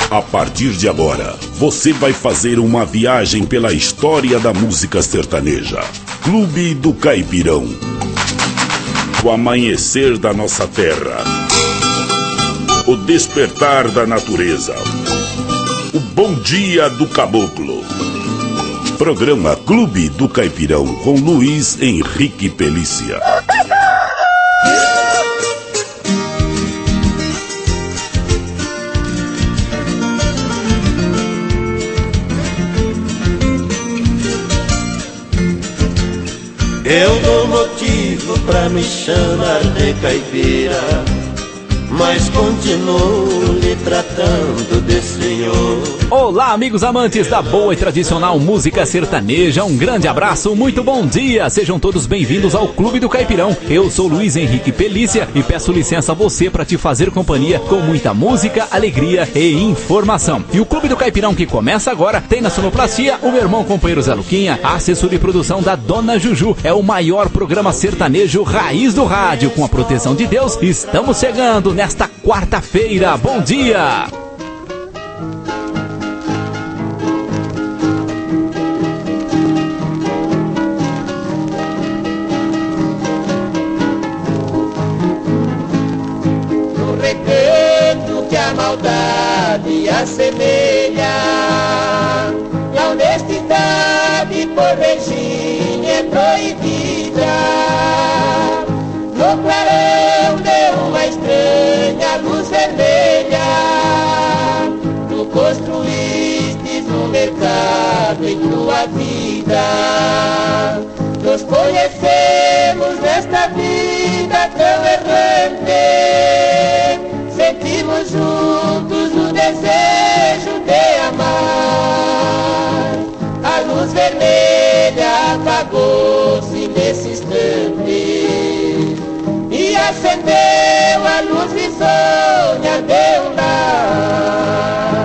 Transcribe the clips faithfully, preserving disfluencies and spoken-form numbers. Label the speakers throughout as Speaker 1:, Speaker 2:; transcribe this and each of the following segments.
Speaker 1: A partir de agora, você vai fazer uma viagem pela história da música sertaneja. Clube do Caipirão. O amanhecer da nossa terra. O despertar da natureza. O bom dia do caboclo. Programa Clube do Caipirão com Luiz Henrique Pelícia.
Speaker 2: Eu dou motivo pra me chamar de caipira, mas continuo lhe tratando de senhor.
Speaker 3: Olá, amigos amantes da boa e tradicional música sertaneja, um grande abraço, muito bom dia, sejam todos bem-vindos ao Clube do Caipirão. Eu sou Luiz Henrique Pelícia e peço licença a você para te fazer companhia com muita música, alegria e informação. E o Clube do Caipirão que começa agora tem na sonoplastia o meu irmão companheiro Zé Luquinha, a assessoria e produção da Dona Juju. É o maior programa sertanejo raiz do rádio, com a proteção de Deus. Estamos chegando nesta quarta-feira, bom dia!
Speaker 2: Maldade assemelha, e a honestidade por regime é proibida. No clarão de uma estranha luz vermelha, tu construíste um mercado em tua vida. Nos conhecemos nesta vida tão errante, sentimos juntos o desejo de amar. A luz vermelha apagou-se nesse instante e acendeu a luz risonha de um lar.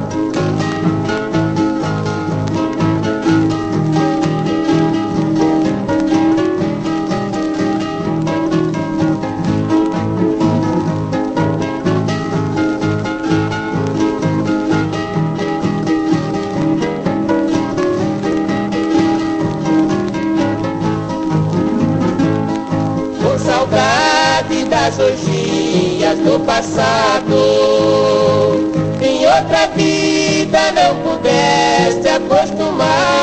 Speaker 2: Das orgias do passado, em outra vida não pudeste acostumar.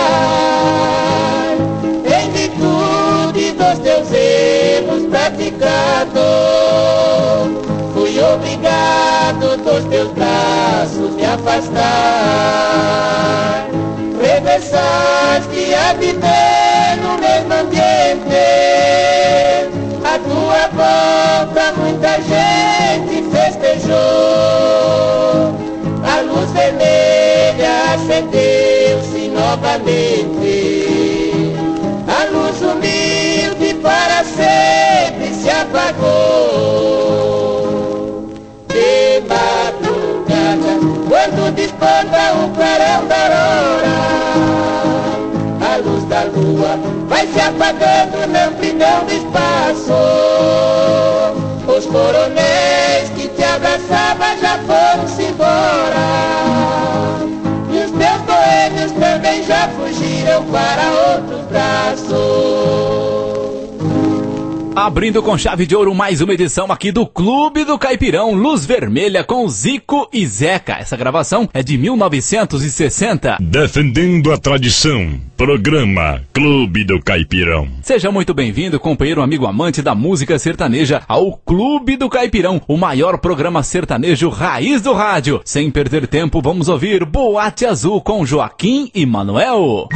Speaker 2: Em virtude dos teus erros praticados, fui obrigado dos teus braços me afastar. Regressaste a viver no mesmo ambiente, a tua volta muita gente festejou. A luz vermelha acendeu-se novamente, a luz humilde para sempre se apagou. De madrugada, quando desponta o clarão da aurora, a luz da lua vai se apagando na amplidão do espaço. Os coronéis que te abraçavam já foram-se embora, e os teus boêmios também já fugiram para outros braços.
Speaker 3: Abrindo com chave de ouro mais uma edição aqui do Clube do Caipirão, Luz Vermelha com Zico e Zeca. Essa gravação é de mil novecentos e sessenta.
Speaker 1: Defendendo a tradição, programa Clube do Caipirão.
Speaker 3: Seja muito bem-vindo, companheiro, amigo, amante da música sertaneja, ao Clube do Caipirão, o maior programa sertanejo raiz do rádio. Sem perder tempo, vamos ouvir Boate Azul com Joaquim e Manuel.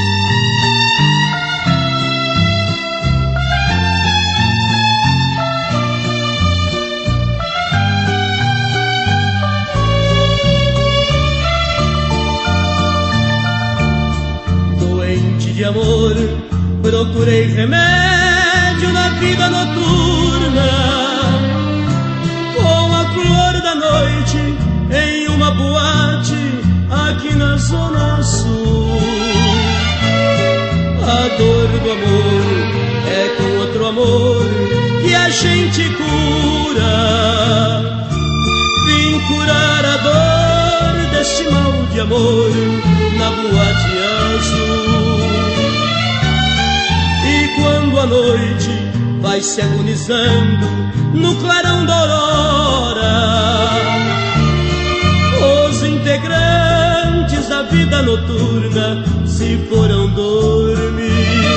Speaker 4: De amor, procurei remédio na vida noturna, com a flor da noite em uma boate aqui na Zona Sul. A dor do amor é com outro amor que a gente cura. Vim curar a dor este mal de amor na boate azul. E quando a noite vai se agonizando no clarão da aurora, os integrantes da vida noturna se foram dormir.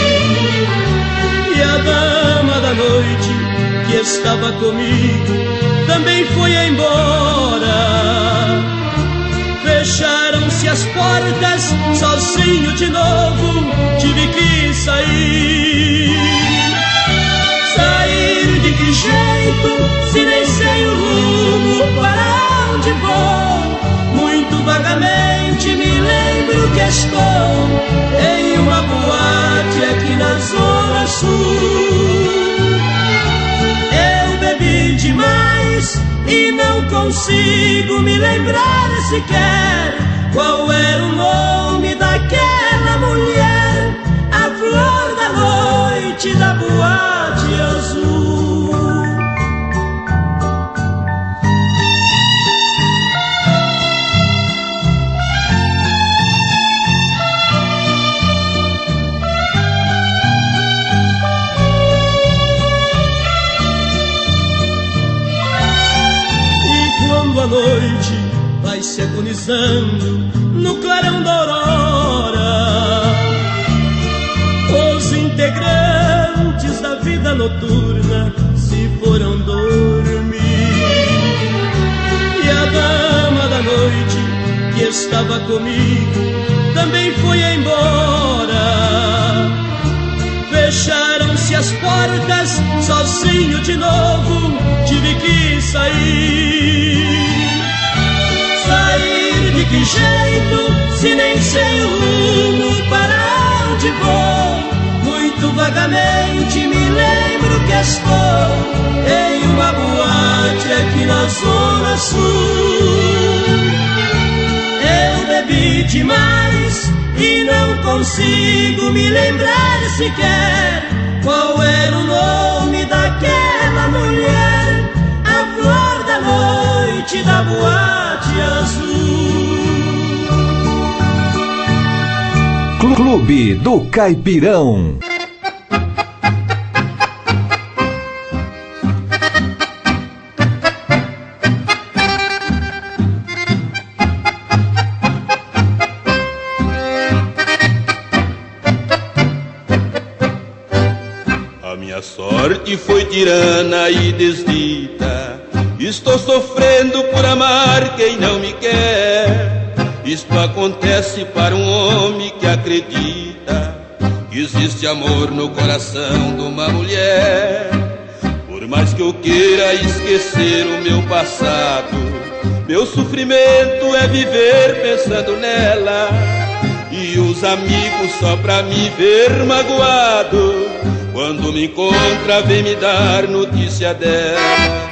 Speaker 4: E a dama da noite que estava comigo também foi embora. Fecharam-se as portas, sozinho de novo tive que sair. Sair de que jeito, se nem sei o rumo, para onde vou? Muito vagamente me lembro que estou em uma boate aqui na Zona Sul. Eu bebi demais e não consigo me lembrar sequer qual era o nome daquela mulher, a flor da noite da boate azul. A noite vai se agonizando no clarão da aurora, os integrantes da vida noturna se foram dormir. E a dama da noite que estava comigo também foi embora. Fecharam-se as portas, sozinho de novo tive que sair. Sair de que jeito, se nem sei o rumo, para onde vou? Muito vagamente me lembro que estou em uma boate aqui na Zona Sul. Eu bebi demais e não consigo me lembrar sequer qual era o nome daquela mulher, a flor da noite da boate azul.
Speaker 3: Clube do Caipirão.
Speaker 5: Sorte foi tirana e desdita, estou sofrendo por amar quem não me quer. Isto acontece para um homem que acredita que existe amor no coração de uma mulher. Por mais que eu queira esquecer o meu passado, meu sofrimento é viver pensando nela. E os amigos só pra me ver magoado, quando me encontra vem me dar notícia dela.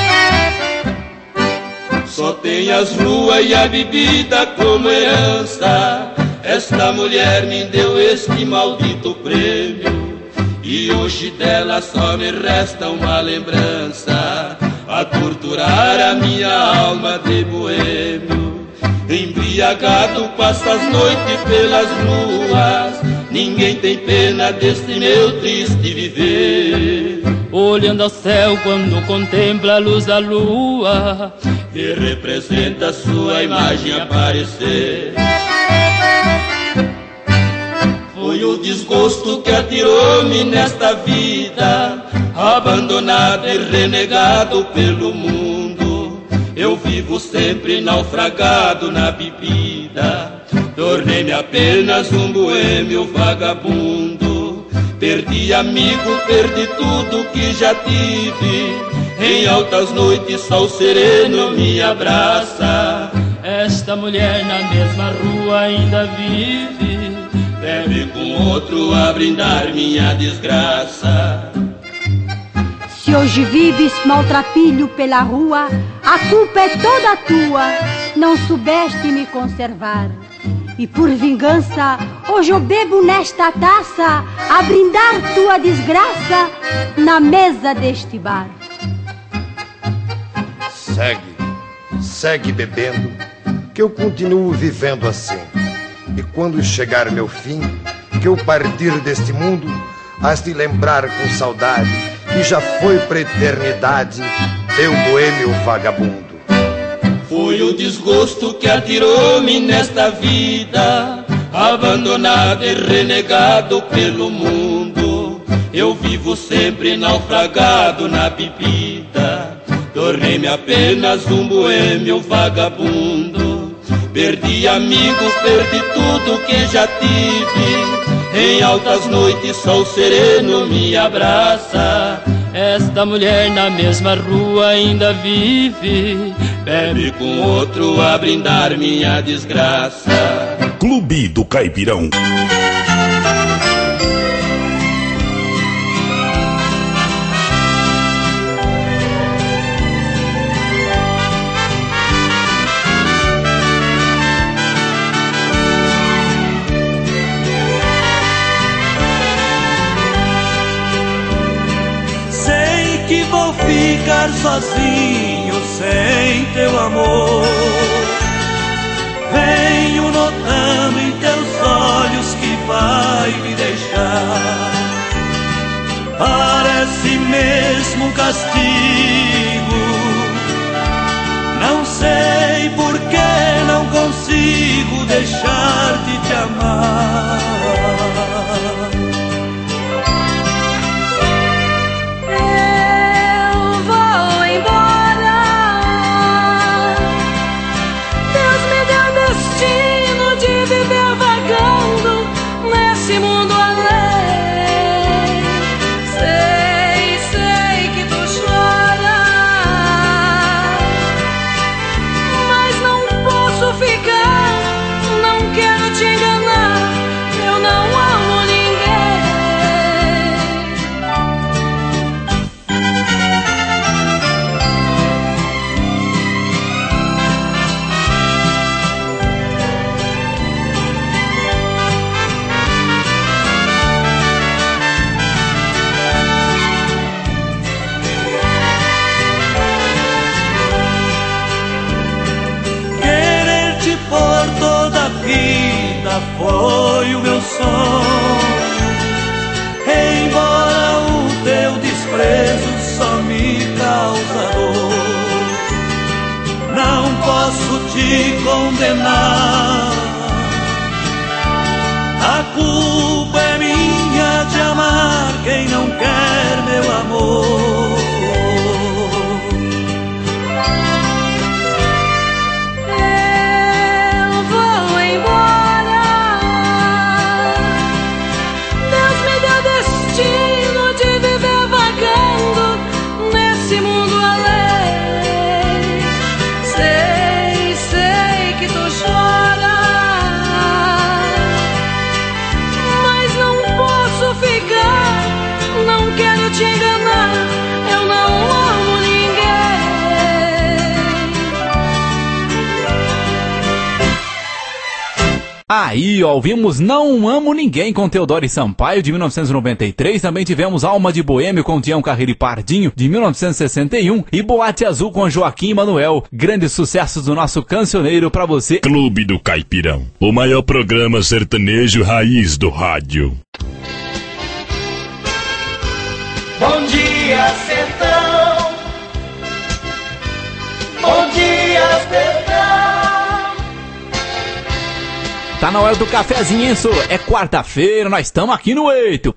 Speaker 5: Só tem as ruas e a bebida como herança, esta mulher me deu este maldito prêmio. E hoje dela só me resta uma lembrança, a torturar a minha alma de boêmio. Embriagado passa as noites pelas ruas, ninguém tem pena deste meu triste viver.
Speaker 6: Olhando ao céu quando contempla a luz da lua,
Speaker 5: que representa sua imagem aparecer. Foi o desgosto que atirou-me nesta vida, abandonado e renegado pelo mundo. Eu vivo sempre naufragado na bebida, tornei-me apenas um boêmio vagabundo. Perdi amigo, perdi tudo que já tive, em altas noites só o sereno me abraça.
Speaker 6: Esta mulher na mesma rua ainda vive,
Speaker 5: bebe com outro a brindar minha desgraça.
Speaker 7: Se hoje vives maltrapilho pela rua, a culpa é toda tua, não soubeste me conservar. E por vingança, hoje eu bebo nesta taça, a brindar tua desgraça na mesa deste bar.
Speaker 8: Segue, segue bebendo, que eu continuo vivendo assim. E quando chegar meu fim, que eu partir deste mundo, has de lembrar com saudade que já foi pra eternidade teu boêmio vagabundo.
Speaker 5: Foi o desgosto que atirou-me nesta vida, abandonado e renegado pelo mundo. Eu vivo sempre naufragado na bebida, tornei-me apenas um boêmio vagabundo. Perdi amigos, perdi tudo que já tive, em altas noites só o sereno me abraça.
Speaker 6: Esta mulher na mesma rua ainda vive,
Speaker 5: bebe com outro a brindar minha desgraça.
Speaker 1: Clube do Caipirão.
Speaker 4: Que vou ficar sozinho sem teu amor. Venho notando em teus olhos que vai me deixar. Parece mesmo um castigo, não sei por que não consigo deixar de te amar. Foi o meu sonho, embora o teu desprezo só me causa dor. Não posso te condenar, a culpa é minha de amar quem não quer meu amor.
Speaker 3: Aí, ó, ouvimos Não Amo Ninguém com Teodoro e Sampaio, de mil novecentos e noventa e três. Também tivemos Alma de Boêmio com Tião Carreiro e Pardinho, de mil novecentos e sessenta e um. E Boate Azul com Joaquim Manuel. Grandes sucessos do nosso cancioneiro pra você.
Speaker 1: Clube do Caipirão, o maior programa sertanejo raiz do rádio.
Speaker 2: Bom dia, sertão. Bom dia, sertão.
Speaker 3: Tá na hora do cafezinho, hein, sô? É quarta-feira, nós estamos aqui no Eito.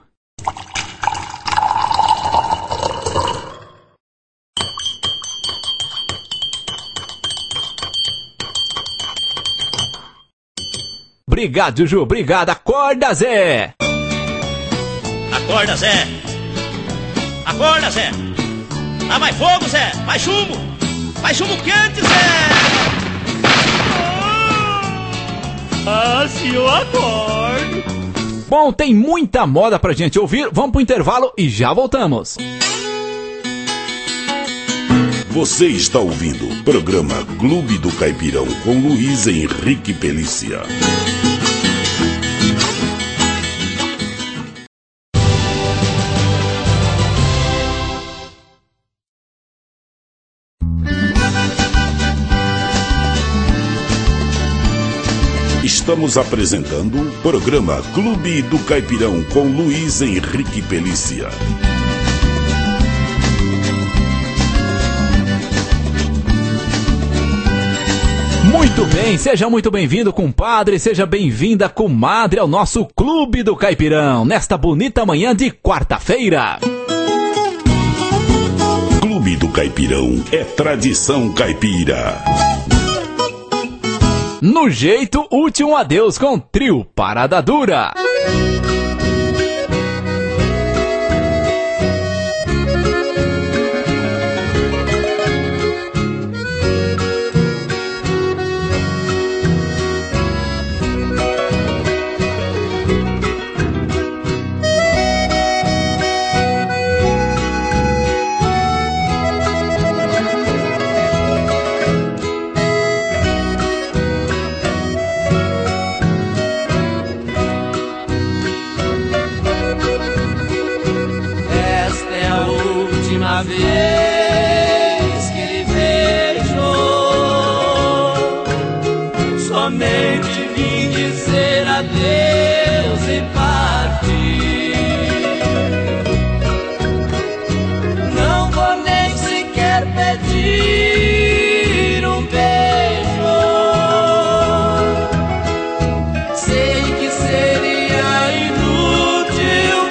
Speaker 3: Obrigado, Juju, obrigado. Acorda, Zé.
Speaker 9: Acorda, Zé. Acorda, Zé. Dá mais fogo, Zé. Mais chumbo. Mais chumbo quente, Zé.
Speaker 6: Ah, se eu acordo.
Speaker 3: Bom, tem muita moda pra gente ouvir. Vamos pro intervalo e já voltamos.
Speaker 1: Você está ouvindo o programa Clube do Caipirão com Luiz Henrique Pelícia. Estamos apresentando o programa Clube do Caipirão com Luiz Henrique Pelícia.
Speaker 3: Muito bem, seja muito bem-vindo, compadre, seja bem-vinda, comadre, ao nosso Clube do Caipirão, nesta bonita manhã de quarta-feira.
Speaker 1: Clube do Caipirão é tradição caipira.
Speaker 3: No jeito, último adeus com trio Parada Dura.
Speaker 4: Vez que lhe vejo, somente vim dizer adeus e partir. Não vou nem sequer pedir um beijo. Sei que seria inútil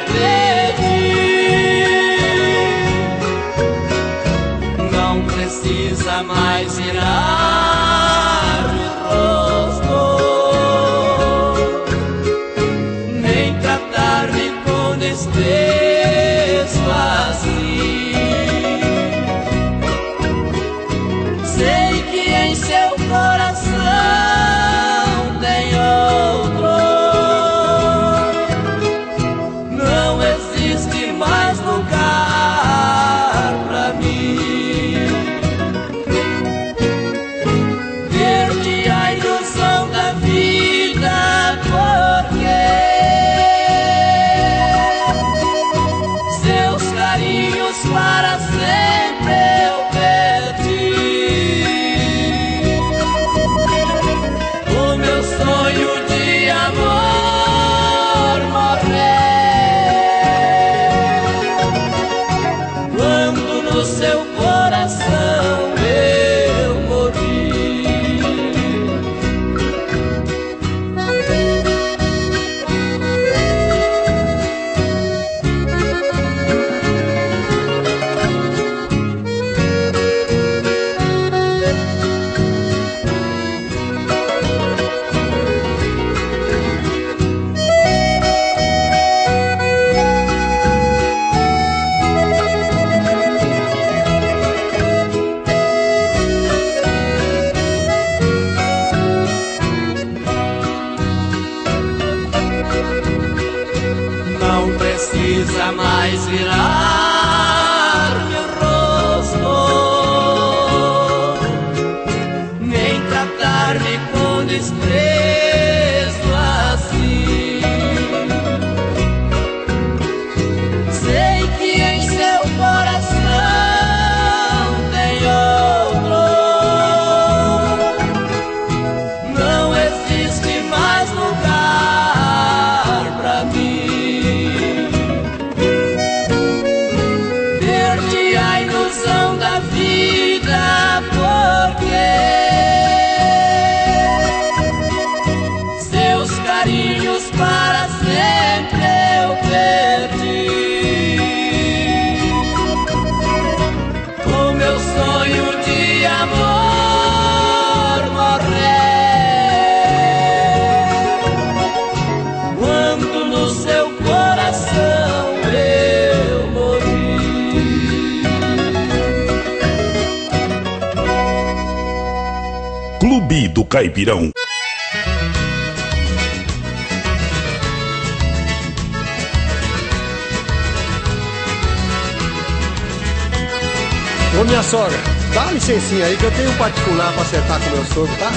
Speaker 4: precisa mais virar-me o rosto, nem tratar-me com desprezo assim. Sei que em seu coração tem outro, não existe mais lugar pra mim. Para sempre eu perdi o meu sonho de amor morrer quando no seu coração eu morri. Precisa mais virar meu rosto, nem tratar-me com desprezo assim. Sei que em seu coração tem outro, não existe mais lugar pra mim. Para sempre eu perdi o meu sonho de amor morrer quando no seu coração eu morri.
Speaker 1: Clube do Caipirão.
Speaker 10: Ô minha sogra, dá uma licencinha aí que eu tenho um particular pra acertar com meu sogro, tá?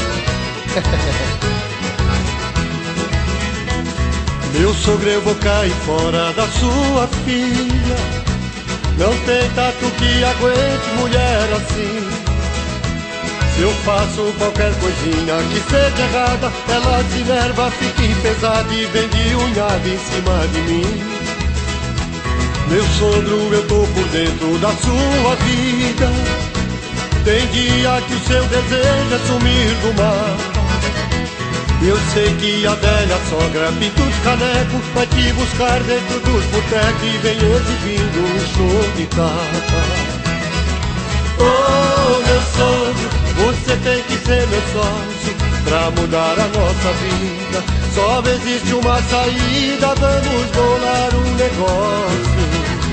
Speaker 10: Meu sogro, eu vou cair fora da sua filha. Não tem tato que aguente mulher assim. Se eu faço qualquer coisinha que seja errada, ela se enerva, fica pesada e vem de unhada em cima de mim. Meu sogro, eu tô por dentro da sua vida. Tem dia que o seu desejo é sumir do mapa. Eu sei que a velha sogra pinta os canecos, vai te buscar dentro dos botecos e vem exibindo um show de tapa. Oh, meu sogro, você tem que ser meu sócio pra mudar a nossa vida. Só existe uma saída, vamos bolar um negócio.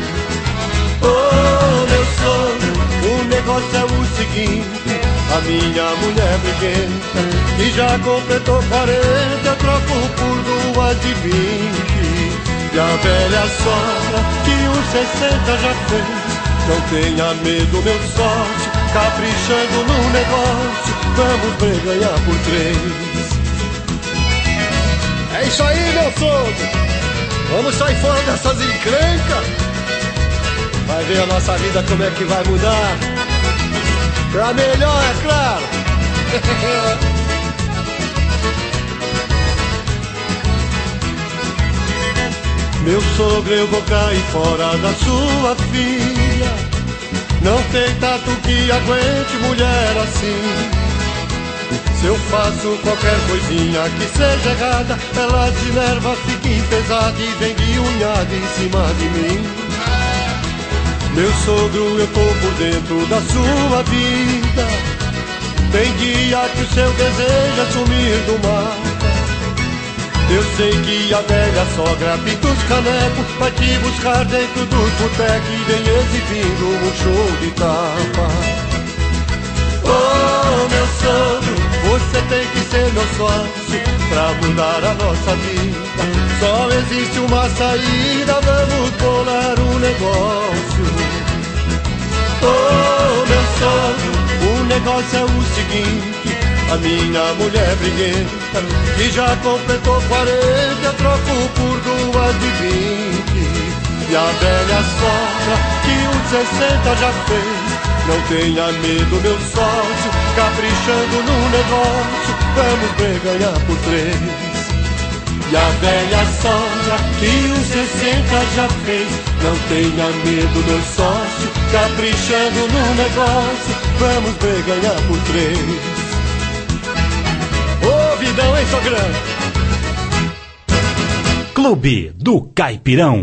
Speaker 10: Oh, meu sogro, o negócio é o seguinte: a minha mulher briguenta, que já completou quarenta, eu troco por duas de vinte. E a velha sogra, que os sessenta já fez, não tenha medo, meu sócio, caprichando no negócio, vamos ver ganhar por três.
Speaker 11: É isso aí, meu sogro, vamos sair fora dessas encrencas. Vai ver a nossa vida como é que vai mudar. Pra melhor, é claro.
Speaker 10: Meu sogro, eu vou cair fora da sua filha. Não tem tato que aguente mulher assim. Se eu faço qualquer coisinha que seja errada, ela se enerva, fica pesada e vem de unhada em cima de mim. Meu sogro, eu tô por dentro da sua vida. Tem dia que o seu desejo é sumir do mapa. Eu sei que a velha sogra pinta os canecos, vai te buscar dentro dos botecos e vem exibindo um show de tapa. Oh, meu sogro, você tem que ser meu sócio pra mudar a nossa vida. Só existe uma saída, vamos bolar um negócio. Oh, meu sogro, o negócio é o seguinte: a minha mulher briguenta, que já completou quarenta, eu troco por duas de vinte. E a velha sogra, que uns sessenta já fez, não tenha medo, meu sócio, caprichando no negócio, vamos ver ganhar por três. E a velha sogra, que os sessenta já fez, não tenha medo, meu sócio, caprichando no negócio, vamos ver ganhar por três.
Speaker 11: Ô, vidão, hein, sogrão?
Speaker 3: Clube do Caipirão.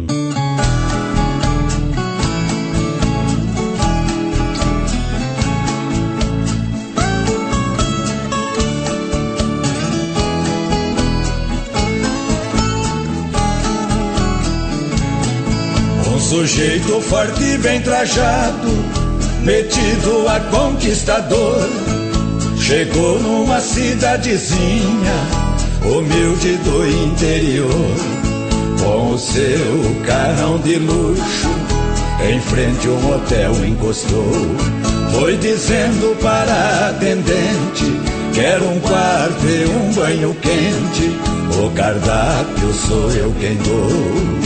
Speaker 12: Sujeito forte e bem trajado, metido a conquistador, chegou numa cidadezinha humilde do interior. Com o seu carrão de luxo, em frente um hotel encostou. Foi dizendo para a atendente: quero um quarto e um banho quente, o cardápio sou eu quem dou.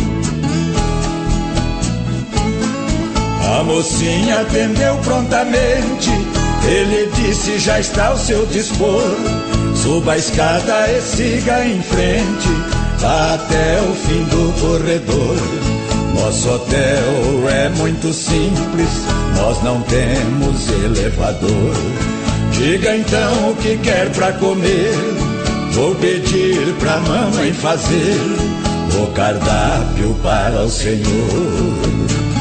Speaker 12: A mocinha atendeu prontamente, ele disse: já está ao seu dispor. Suba a escada e siga em frente, vá até o fim do corredor. Nosso hotel é muito simples, nós não temos elevador. Diga então o que quer pra comer, vou pedir pra mamãe fazer o cardápio para o senhor.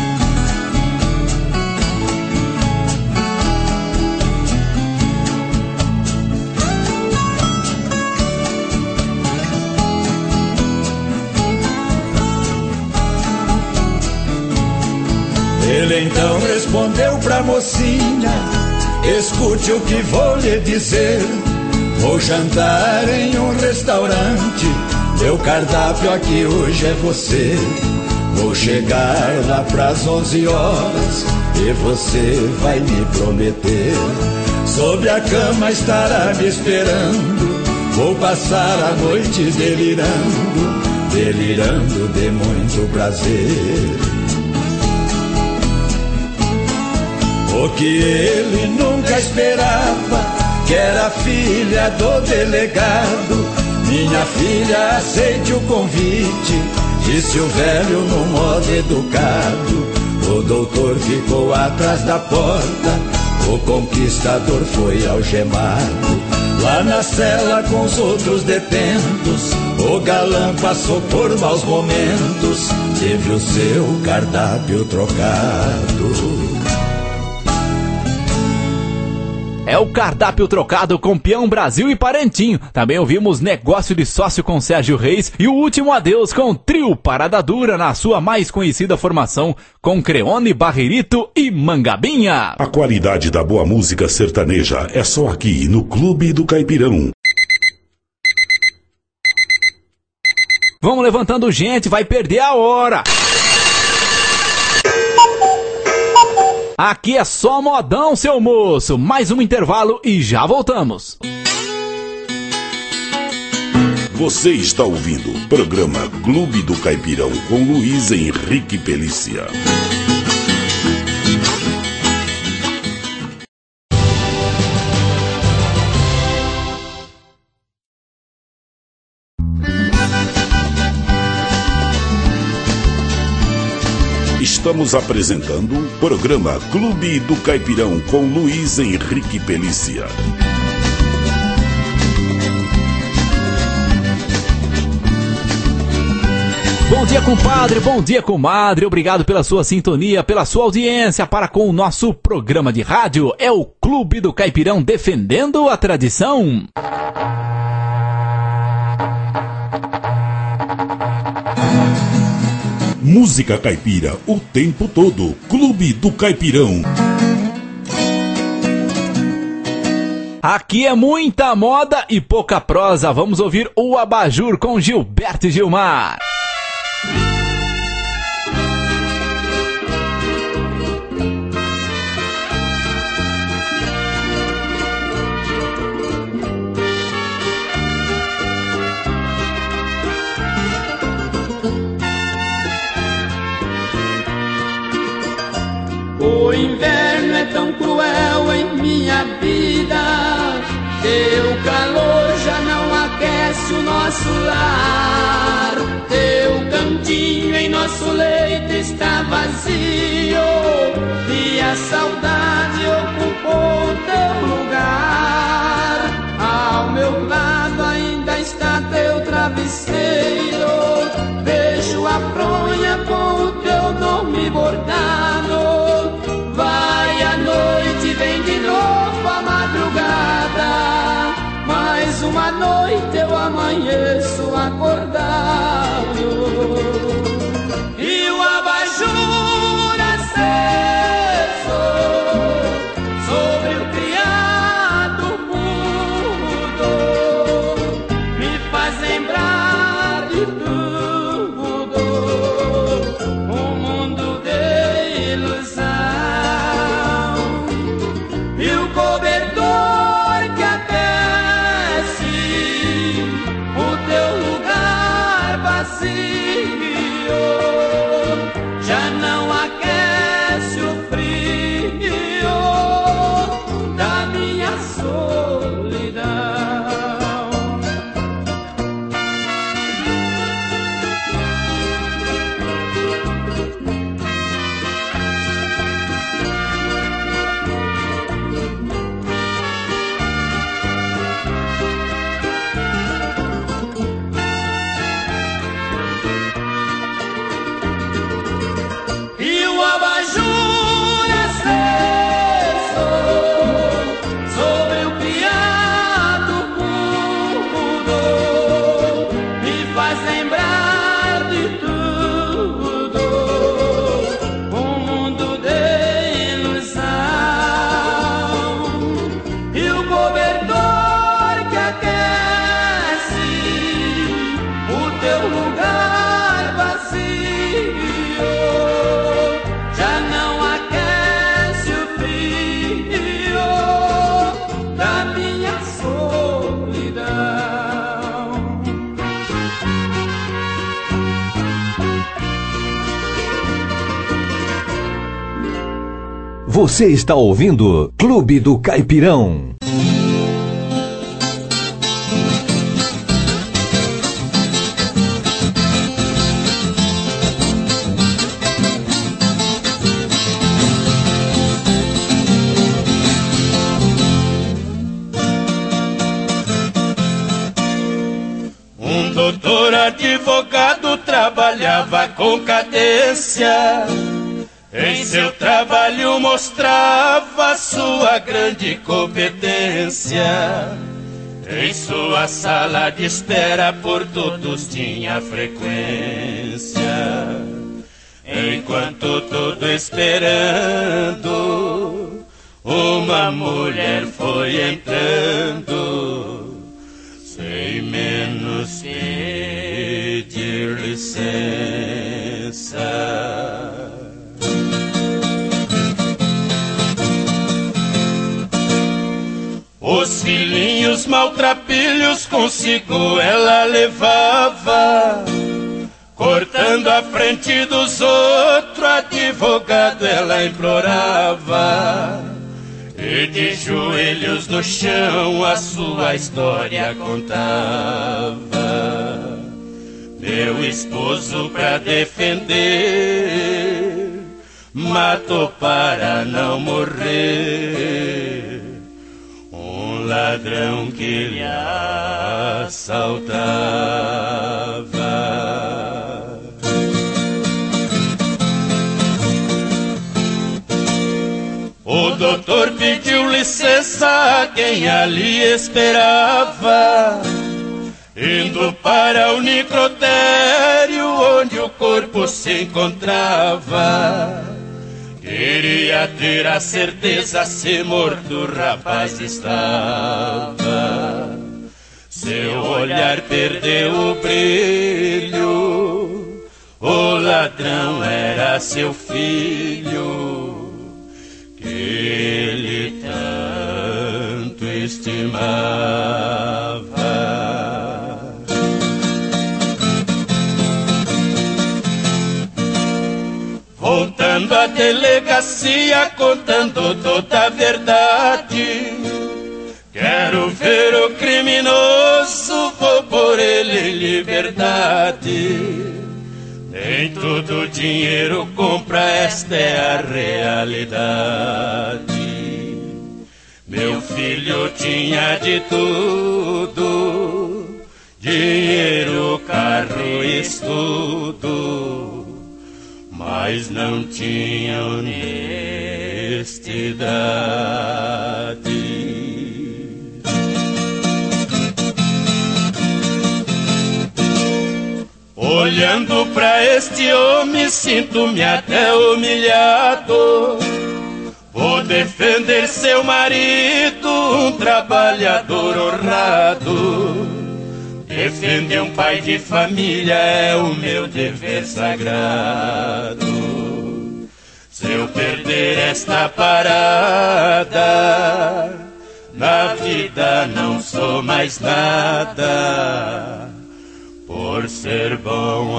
Speaker 12: Ele então respondeu pra mocinha: escute o que vou lhe dizer. Vou jantar em um restaurante, meu cardápio aqui hoje é você. Vou chegar lá pras onze horas e você vai me prometer. Sob a cama estará me esperando, vou passar a noite delirando, delirando de muito prazer. O que ele nunca esperava que era filha do delegado. Minha filha, aceite o convite, disse o velho num modo educado. O doutor ficou atrás da porta, o conquistador foi algemado. Lá na cela com os outros detentos, o galã passou por maus momentos, teve o seu cardápio trocado.
Speaker 3: É o cardápio trocado com Peão Brasil e Parentinho. Também ouvimos Negócio de Sócio com Sérgio Reis e o último adeus com Trio Parada Dura na sua mais conhecida formação com Creone, Barreirito e Mangabinha.
Speaker 1: A qualidade da boa música sertaneja é só aqui no Clube do Caipirão.
Speaker 3: Vamos levantando, gente, vai perder a hora. Aqui é só modão, seu moço. Mais um intervalo e já voltamos.
Speaker 1: Você está ouvindo o programa Clube do Caipirão com Luiz Henrique Pelícia. Estamos apresentando o programa Clube do Caipirão com Luiz Henrique Pelícia.
Speaker 3: Bom dia, compadre, bom dia, comadre. Obrigado pela sua sintonia, pela sua audiência para com o nosso programa de rádio. É o Clube do Caipirão defendendo a tradição.
Speaker 1: Música caipira o tempo todo. Clube do Caipirão.
Speaker 3: Aqui é muita moda e pouca prosa. Vamos ouvir o Abajur com Gilberto e Gilmar.
Speaker 4: O inverno é tão cruel em minha vida, teu calor já não aquece o nosso lar. Teu cantinho em nosso leito está vazio e a saudade ocupou teu lugar. Ao meu lado ainda está teu travesseiro, vejo a fronha com o teu nome bordado. Vai a noite, vem de novo a madrugada, mais uma noite eu amanheço acordado. E o abajur aceso sobre o criado mudo me faz lembrar de tudo, um mundo de ilusão. E o cobertor que aquece o teu lugar vazio já não aquece o frio da minha solidão. E o abajur aceso sobre o criado mudo me faz lembrar de tudo, um mundo de ilusão. E o cobertor que aquece o teu lugar vazio já não aquece o frio da minha solidão.
Speaker 13: Você está ouvindo Clube do Caipirão.
Speaker 5: advogado trabalhava com cadência. Em seu trabalho mostrava sua grande competência. Em sua sala de espera por todos tinha frequência. Enquanto tudo esperando, uma mulher foi entrando, sem menos pedir licença. Os filhinhos maltrapilhos consigo ela levava, cortando a frente dos outros, advogado ela implorava. E de joelhos no chão a sua história contava. Meu esposo pra defender matou para não morrer um ladrão que lhe assaltava. O doutor pediu licença a quem ali esperava, indo para o necrotério onde o corpo se encontrava. Queria ter a certeza se morto o rapaz estava. Seu olhar perdeu o brilho, o ladrão era seu filho, que ele tanto estimava. Voltando à delegacia, contando toda a verdade, quero ver o criminoso, vou por ele em liberdade. Nem todo dinheiro compra, esta é a realidade. Meu filho tinha de tudo, dinheiro, carro, estudo, mas não tinha honestidade. Olhando pra este homem, sinto-me até humilhado. Vou defender seu marido, um trabalhador honrado. Defender um pai de família é o meu dever sagrado. Se eu perder esta parada, na vida não sou mais nada, por ser bom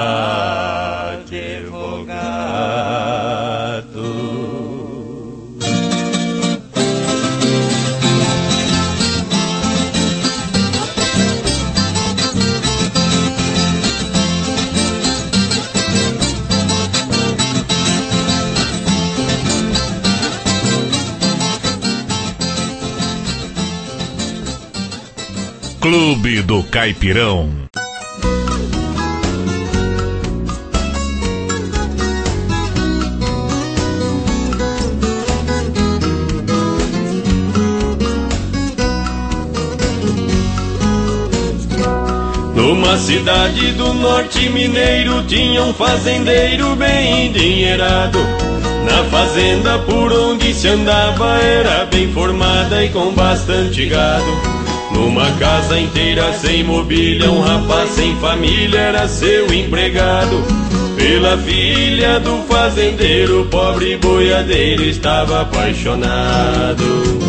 Speaker 5: advogado.
Speaker 1: Clube do Caipirão.
Speaker 13: Numa cidade do norte mineiro tinha um fazendeiro bem endinheirado. Na fazenda por onde se andava era bem formada e com bastante gado. Numa casa inteira sem mobília, um rapaz sem família era seu empregado. Pela filha do fazendeiro, pobre boiadeiro estava apaixonado.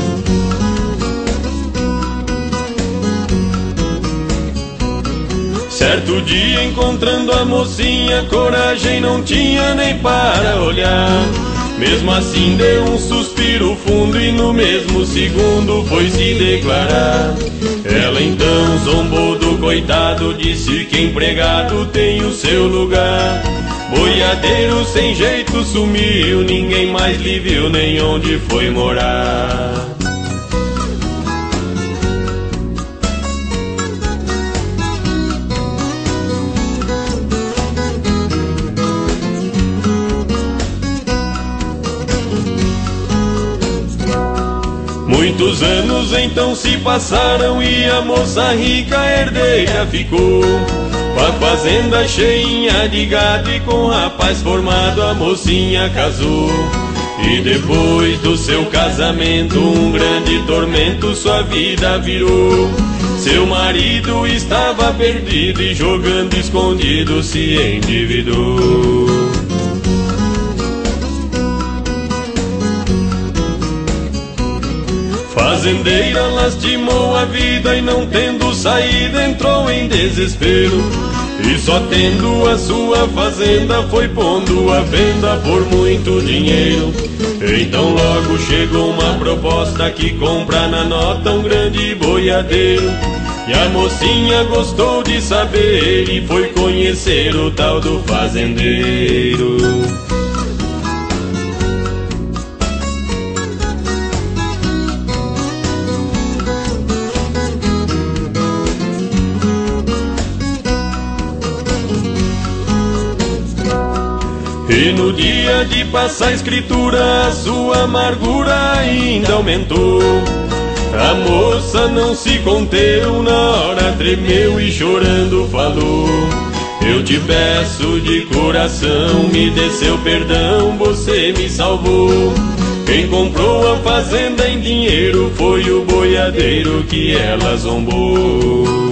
Speaker 13: Certo dia, encontrando a mocinha, coragem não tinha nem para olhar. Mesmo assim deu um suspiro fundo e no mesmo segundo foi se declarar. Ela então zombou do coitado, disse que empregado tem o seu lugar. Boiadeiro sem jeito sumiu, ninguém mais lhe viu nem onde foi morar. Muitos anos então se passaram e a moça rica herdeira ficou. Com a fazenda cheinha de gado e com o rapaz formado a mocinha casou. E depois do seu casamento um grande tormento sua vida virou. Seu marido estava perdido e jogando escondido se endividou. Fazendeira lastimou a vida e não tendo saída entrou em desespero. E só tendo a sua fazenda foi pondo a venda por muito dinheiro. Então logo chegou uma proposta que compra na nota um grande boiadeiro. E a mocinha gostou de saber e foi conhecer o tal do fazendeiro. E no dia de passar a escritura a sua amargura ainda aumentou. A moça não se conteu, na hora tremeu e chorando falou: eu te peço de coração, me dê seu perdão, você me salvou. Quem comprou a fazenda em dinheiro foi o boiadeiro que ela zombou.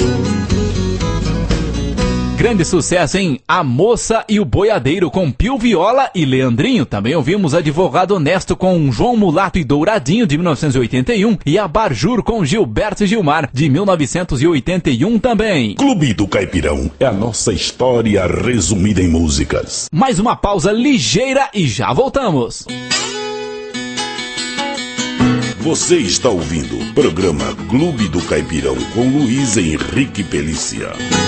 Speaker 3: Grande sucesso, hein? A Moça e o Boiadeiro com Pio Viola e Leandrinho. Também ouvimos Advogado Honesto com João Mulato e Douradinho, de mil novecentos e oitenta e um. E a Barjur com Gilberto e Gilmar, de mil novecentos e oitenta e um também.
Speaker 1: Clube do Caipirão é a nossa história resumida em músicas.
Speaker 3: Mais uma pausa ligeira e já voltamos.
Speaker 1: Você está ouvindo o programa Clube do Caipirão com Luiz Henrique Pelícia.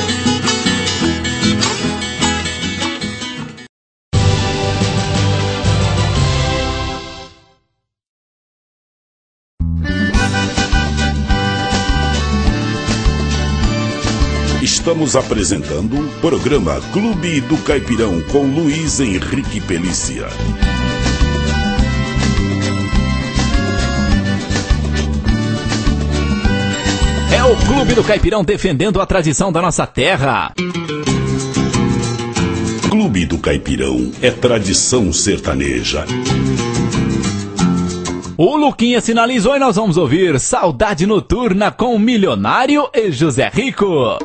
Speaker 1: Estamos apresentando o programa Clube do Caipirão com Luiz Henrique Pelícia.
Speaker 3: É o Clube do Caipirão defendendo a tradição da nossa terra.
Speaker 1: Clube do Caipirão é tradição sertaneja.
Speaker 3: O Luquinha sinalizou e nós vamos ouvir Saudade Noturna com Milionário e José Rico.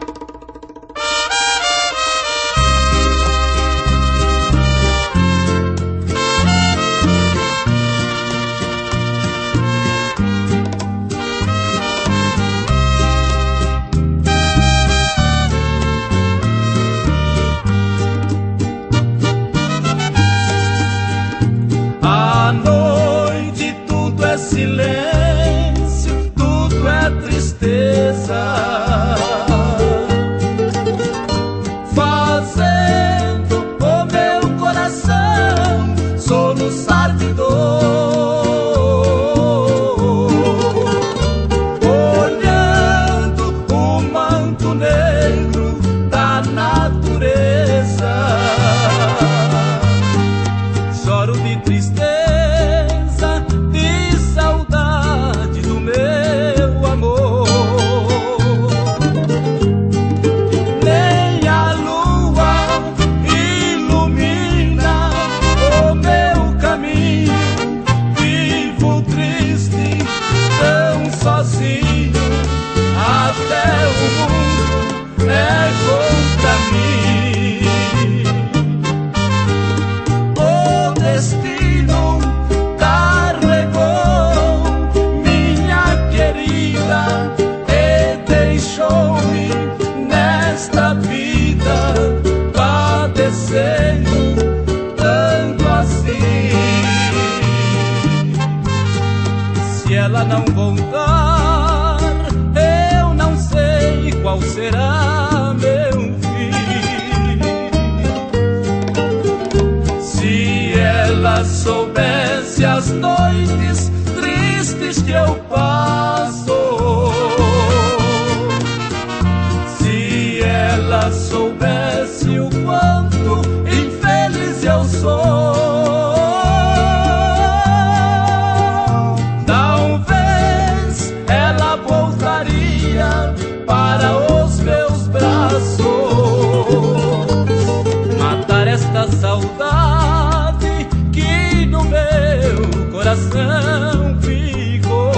Speaker 4: Silêncio, tudo é tristeza, fazendo o meu coração soluçar de dor, olhando o manto negro da natureza, choro de tristeza. Ela não voltar, eu não sei qual será meu fim. Se ela soubesse as noites tristes que eu passo, se ela soubesse o quanto infeliz eu sou,
Speaker 6: saudade que no meu coração ficou.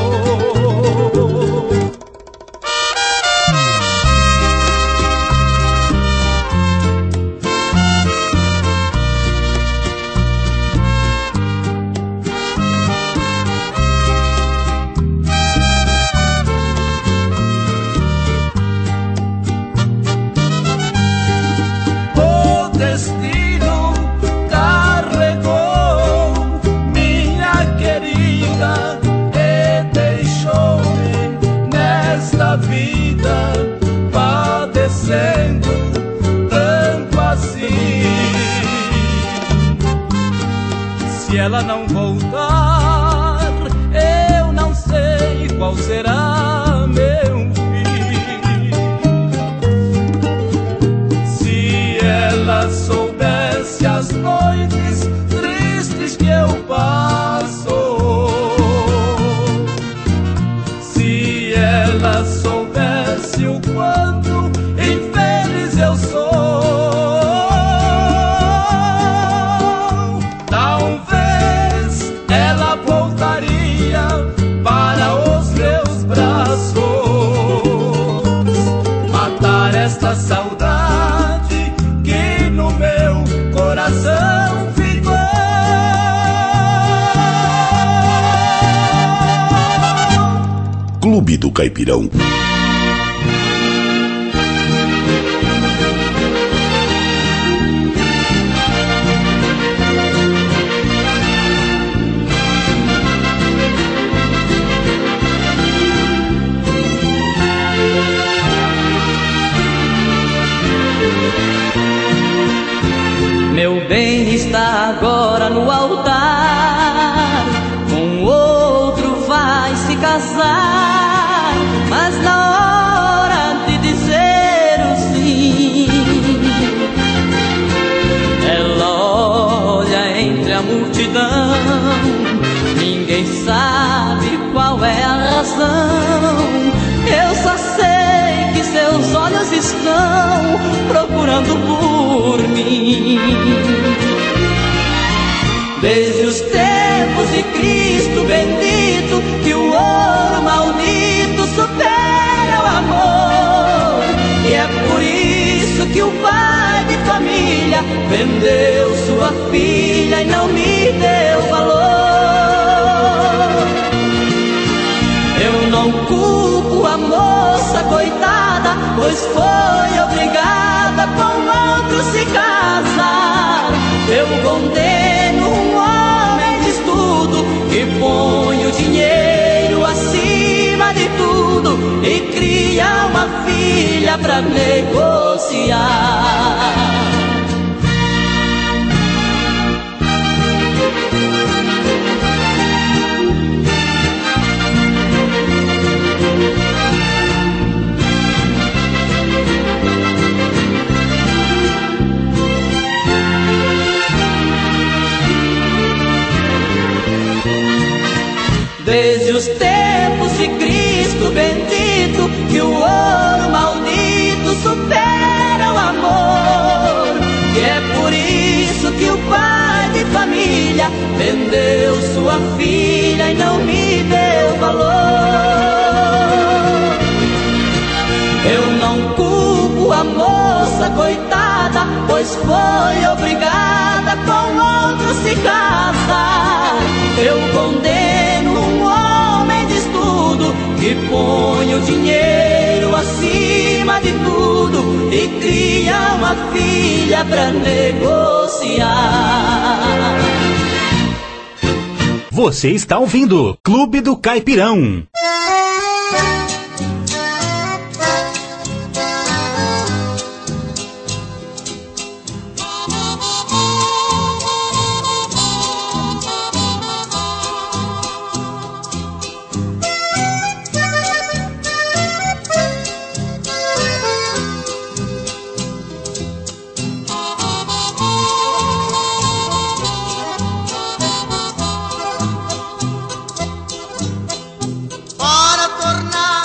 Speaker 6: Se ela não voltar, eu não sei qual será meu fim. Se ela soubesse as noites tristes que eu passo, se ela soubesse o quanto infeliz eu sou, para os meus braços, matar esta saudade que no meu coração ficou.
Speaker 1: Clube do Caipirão.
Speaker 14: Meu bem está agora no altar, com outro vai se casar, mas na hora de dizer o sim, ela olha entre a multidão, ninguém sabe qual é a razão. Eu só sei que seus olhos estão procurando por mim. Desde os tempos de Cristo bendito, que o ouro maldito supera o amor. E é por isso que o pai de família vendeu sua filha e não me deu valor. Eu não culpo a moça coitada, pois foi obrigada com outro se casar. Eu condeno um homem de estudo que põe o dinheiro acima de tudo e cria uma filha pra negociar. Desde os tempos de Cristo bendito, que o ouro maldito supera o amor. E é por isso que o pai de família vendeu sua filha e não me deu valor. Eu não culpo a moça coitada, pois foi obrigada com outro se casar. Eu condeno um homem de estudo que põe o dinheiro acima de tudo e cria uma filha pra negociar.
Speaker 3: Você está ouvindo Clube do Caipirão.
Speaker 2: Para tornar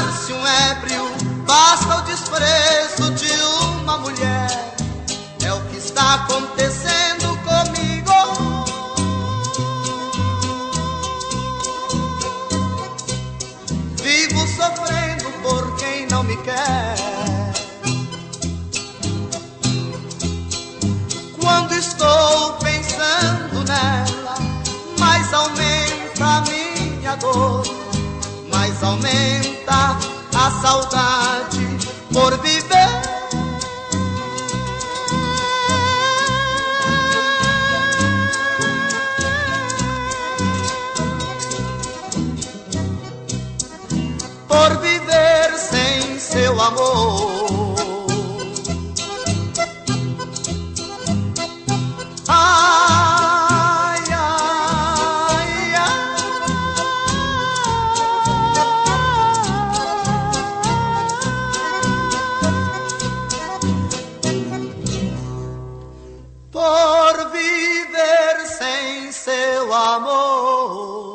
Speaker 15: aumenta a saudade por viver. Por viver sem seu amor. Ai, ai, ai. Por viver sem seu amor.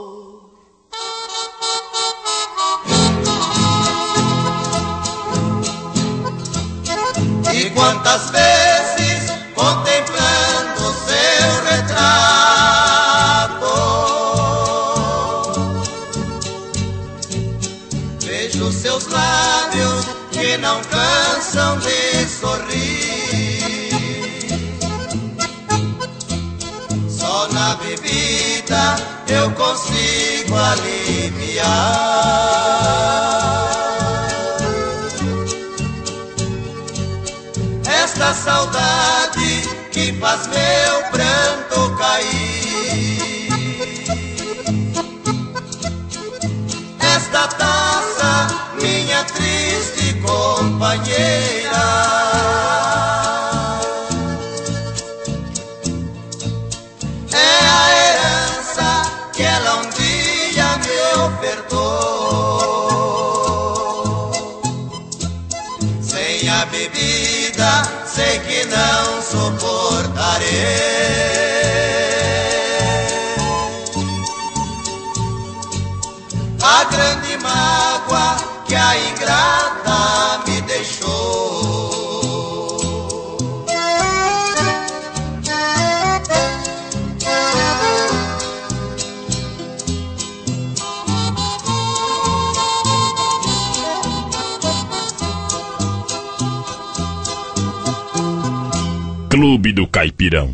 Speaker 15: E quantas vezes contemplando seu retrato vejo seus lábios que não cansam de sorrir. Só na bebida eu consigo aliviar esta saudade que faz meu pranto cair. Esta taça, minha triste companheira, é a herança que ela um dia me ofertou. Sem a bebida sei que não suportarei a grande mágoa que a ingrata me deixou.
Speaker 1: Clube do Caipirão.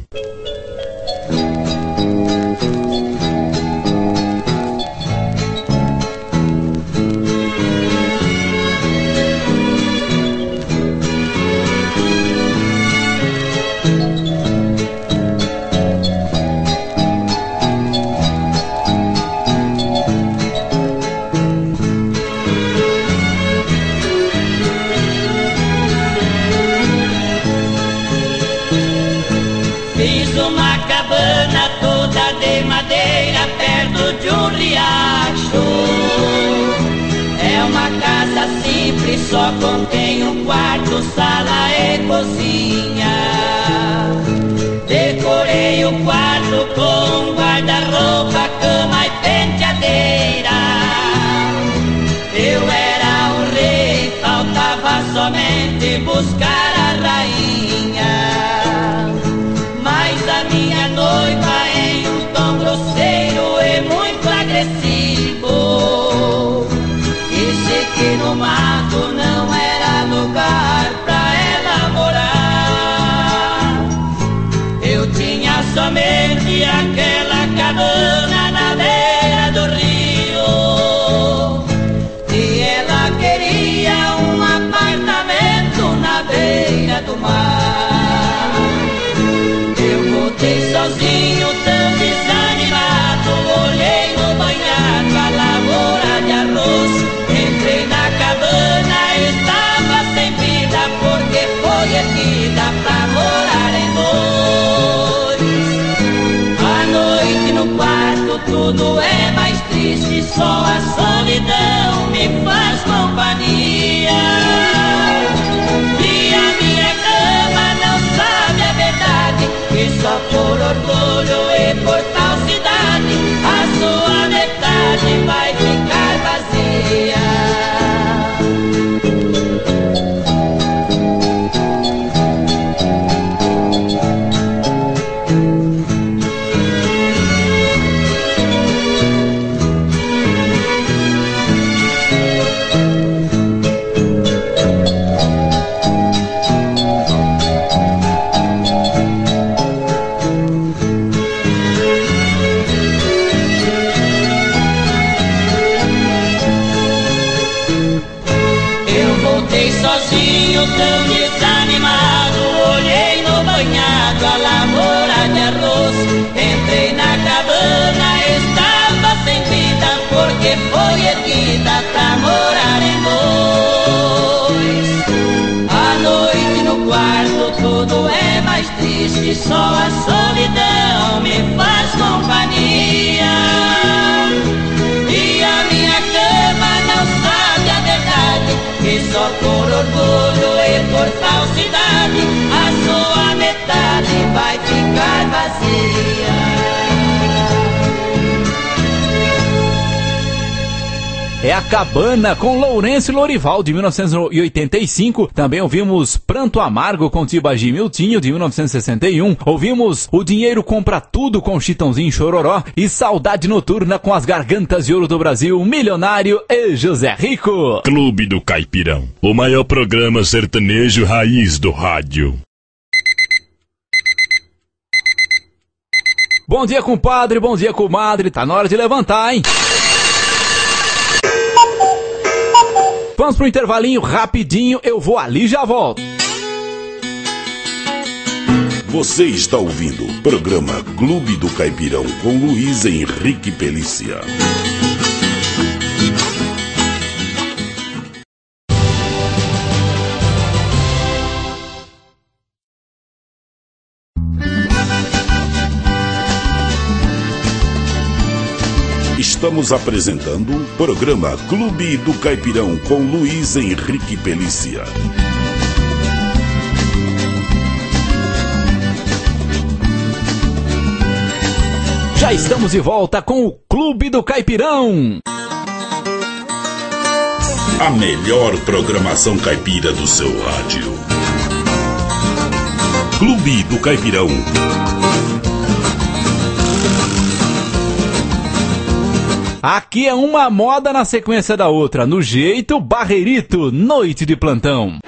Speaker 14: Só contém um quarto, sala e cozinha. Decorei o quarto com guarda-roupa, cama e penteadeira. Eu era o rei, faltava somente buscar a rainha. Mas a minha noiva em um tom grosseiro e muito agressivo disse que no mato não era lugar pra ela morar. Eu tinha somente aquela cabana na beira do rio e ela queria um apartamento na beira do mar. Eu voltei sozinho, tão desanimado, olhei no banhado a lavoura de arroz. Entrei na cabana, estava sem vida, porque foi erguida pra morar em dois. À noite no quarto tudo é mais triste, só a solidão me faz companhia. E a minha cama não sabe a verdade, que só por orgulho e por falsidade a sua metade vai ficar vazia. tão desanimado, olhei no banhado a lavoura de arroz. Entrei na cabana, estava sem vida, porque foi erguida pra morar em dois. À noite no quarto tudo é mais triste, só a solidão me faz companhia. E a minha cama não sabe a verdade, que só por orgulho e por falsidade a sua metade vai ficar vazia.
Speaker 3: É a Cabana com Lourenço e Lorival, de mil novecentos e oitenta e cinco. Também ouvimos Pranto Amargo com Tibagi Miltinho, de mil novecentos e sessenta e um. Ouvimos O Dinheiro Compra Tudo com Chitãozinho e Chororó. E Saudade Noturna com As Gargantas de Ouro do Brasil, Milionário e José Rico.
Speaker 1: Clube do Caipirão, o maior programa sertanejo raiz do rádio.
Speaker 3: Bom dia, compadre, bom dia, comadre. Tá na hora de levantar, hein? Vamos pro intervalinho rapidinho, eu vou ali e já volto.
Speaker 1: Você está ouvindo o programa Clube do Caipirão com Luiz Henrique Pelícia. Estamos apresentando o programa Clube do Caipirão com Luiz Henrique Pelícia.
Speaker 3: Já estamos de volta com o Clube do Caipirão.
Speaker 1: A melhor programação caipira do seu rádio. Clube do Caipirão.
Speaker 3: Aqui é uma moda na sequência da outra, no jeito Barreirito, noite de plantão.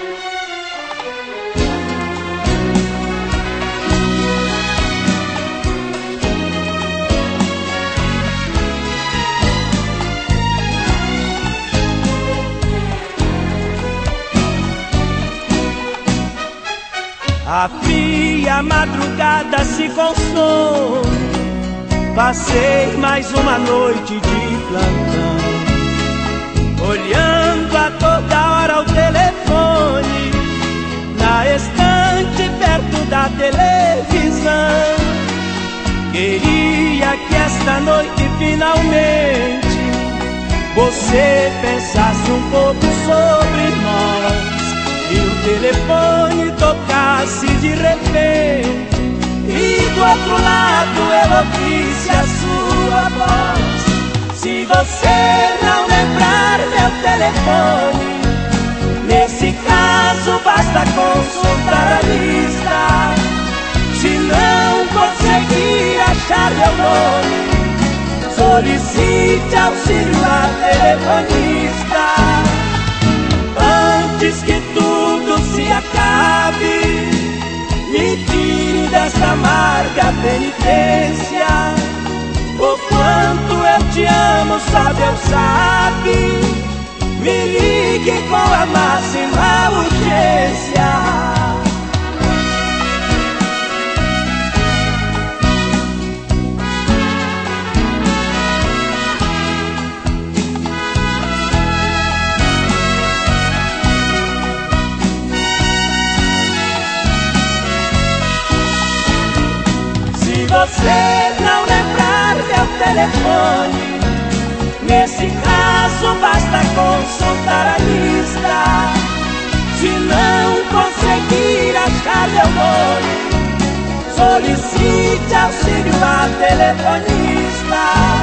Speaker 4: A fria madrugada se consome, passei mais uma noite de plantão, olhando a toda hora o telefone, na estante perto da televisão. Queria que esta noite finalmente você pensasse um pouco sobre nós, e o telefone tocasse de repente e do outro lado eu ouvisse a sua voz. Se você não lembrar meu telefone, nesse caso basta consultar a lista. Se não conseguir achar meu nome, solicite auxílio a telefonista. Antes que tudo se acabe, me tire dessa amarga penitência. O quanto eu te amo, só Deus sabe. Me ligue com a máxima urgência. Você não lembrar meu telefone, nesse caso basta consultar a lista. Se não conseguir achar meu nome, solicite auxílio a telefonista.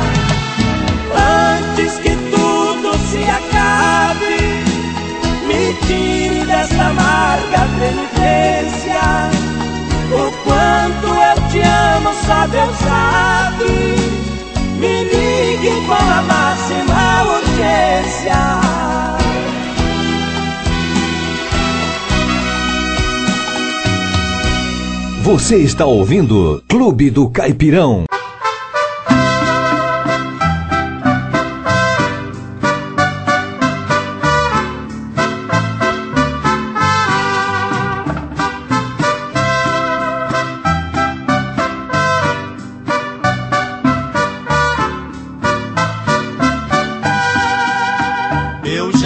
Speaker 4: Antes que tudo se acabe, me tire dessa amarga penitência. O quanto eu te amo, só Deus sabe. Me ligue com a máxima urgência.
Speaker 16: Você está ouvindo Clube do Caipirão.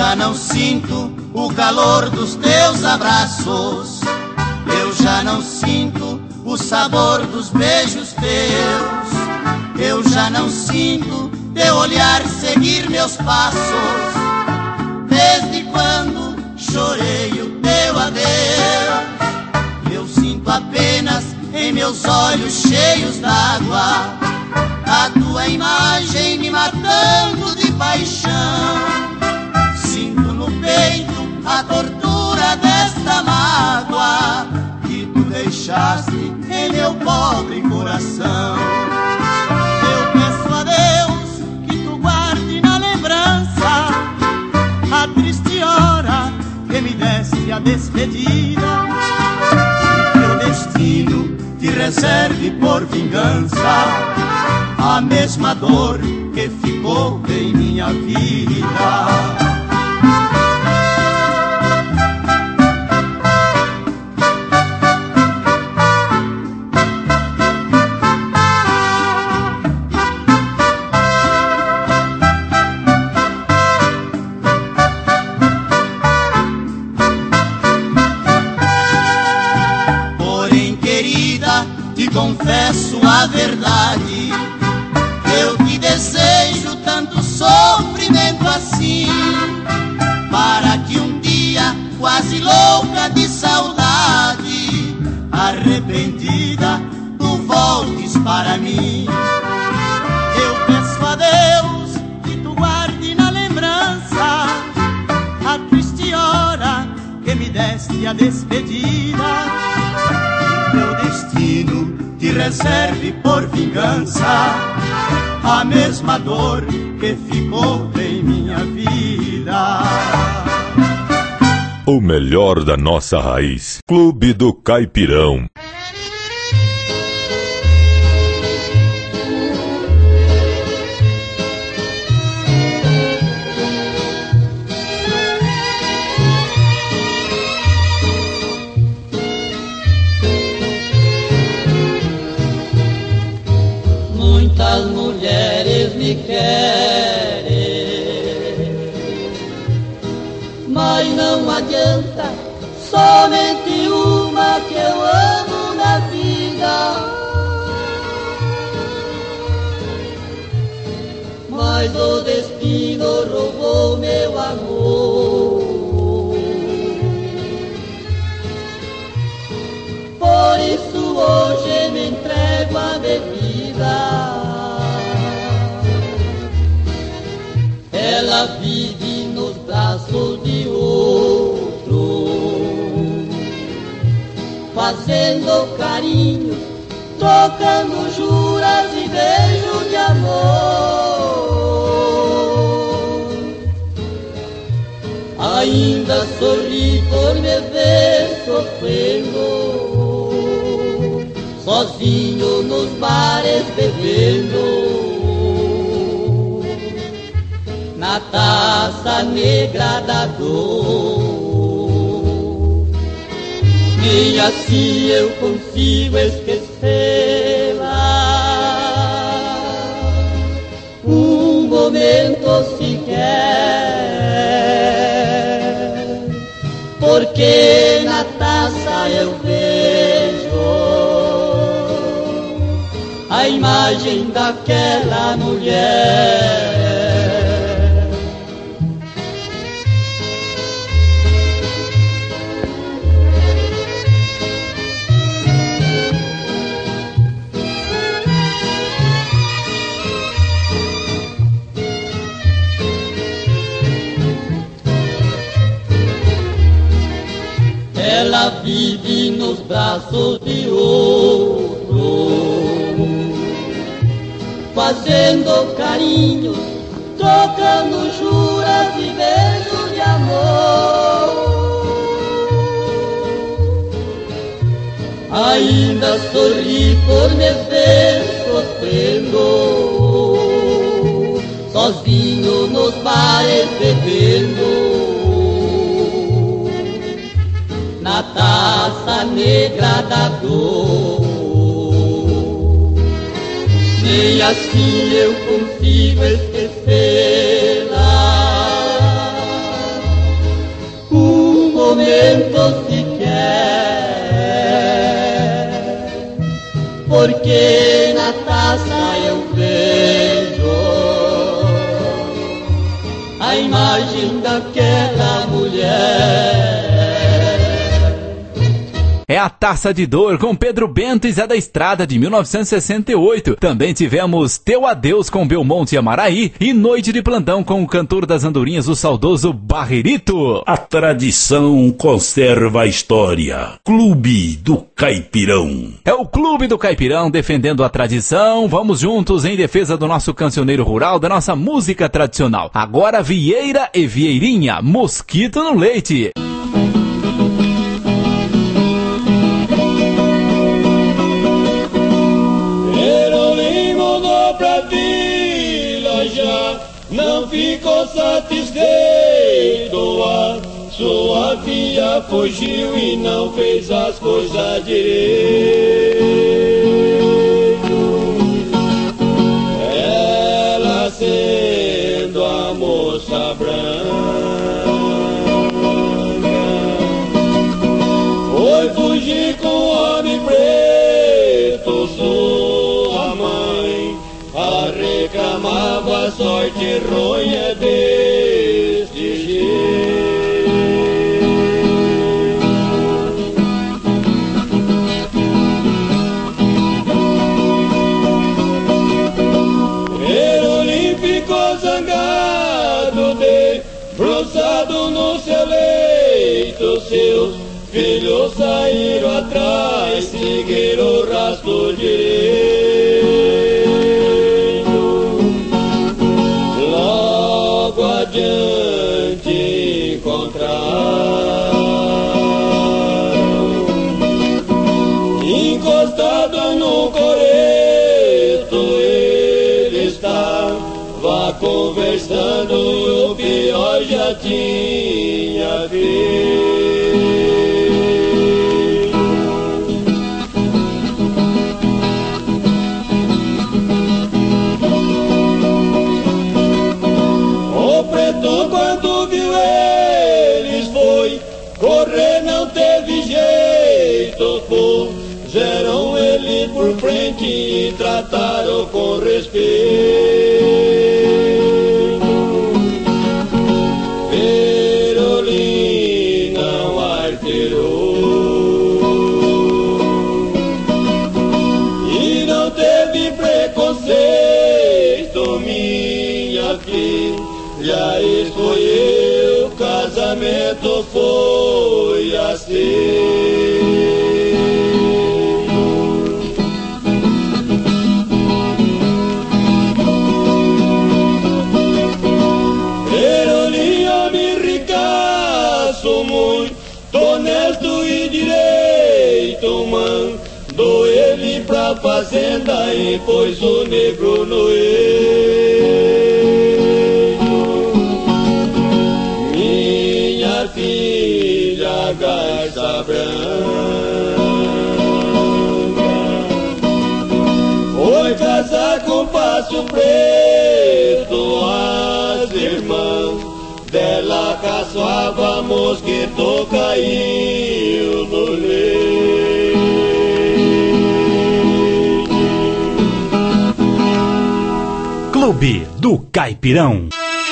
Speaker 15: já não sinto o calor dos teus abraços, eu já não sinto o sabor dos beijos teus, eu já não sinto teu olhar seguir meus passos, desde quando chorei o teu adeus. Eu sinto apenas em meus olhos cheios d'água a tua imagem me matando de paixão. Sinto no peito a tortura desta mágoa que tu deixaste em meu pobre coração. Eu peço a Deus que tu guarde na lembrança a triste hora que me deste a despedida, e teu destino te reserve por vingança a mesma dor que ficou em minha vida. Confesso a verdade, eu te desejo tanto sofrimento assim, para que um dia, quase louca de saudade, arrependida, tu voltes para mim. Eu peço a Deus que tu guarde na lembrança a triste hora que me deste a despedida, teu destino te reserve por vingança a mesma dor que ficou em minha vida.
Speaker 17: O melhor da nossa raiz. Clube do Caipirão.
Speaker 14: Muitas mulheres me querem, mas não adianta, somente uma que eu amo na vida. Mas o destino roubou meu amor, por isso hoje me entrego à bebida. Ela vive nos braços de outro, fazendo carinho, trocando juras e beijos de amor. Ainda sorri por me ver sofrendo, sozinho nos bares bebendo, na taça negra da dor. Nem assim eu consigo esquecê-la um momento sequer, porque na taça eu vejo a imagem daquela mulher. Ela vive nos braços de outro, fazendo carinho, trocando juras e beijos de amor. Ainda sorri por me ver sofrendo, sozinho nos bares bebendo, na taça negra da dor. Nem assim eu consigo esquecê-la
Speaker 2: vento se quer, porque na taça eu vejo a imagem daquela mulher.
Speaker 3: É a Taça de Dor, com Pedro Bento e Zé da Estrada, de mil novecentos e sessenta e oito. Também tivemos Teu Adeus, com Belmonte e Amaraí, e Noite de Plantão, com o cantor das andorinhas, o saudoso Barrerito.
Speaker 1: A tradição conserva a história. Clube do Caipirão.
Speaker 3: É o Clube do Caipirão defendendo a tradição. Vamos juntos em defesa do nosso cancioneiro rural, da nossa música tradicional. Agora Vieira e Vieirinha, Mosquito no Leite.
Speaker 13: Não ficou satisfeito, a sua filha fugiu e não fez as coisas direito. Ela sendo a moça branca, foi fugir com o homem preto. Sua mãe a reclamava, a sorte ronha deste jeito. Erolim ficou zangado, debruçado no seu leito. Seus filhos saíram atrás, seguiram o rastro direito. Adiante encontraram, encostado no coreto, ele estava conversando, o pior já tinha visto. Quando viu eles foi correr, não teve jeito. Puseram ele por frente e trataram com respeito. Perolim não arteirou e não teve preconceito, minha filha. Já escolheu, o casamento foi assim. Perolim, homem ricaço, muito honesto e direito, mandou ele pra fazenda e pôs o negro no eixo. Filha garça branca foi casar com Passo Preto. As irmãs dela caçoava, mosquito caiu no leite.
Speaker 3: Clube do Caipirão.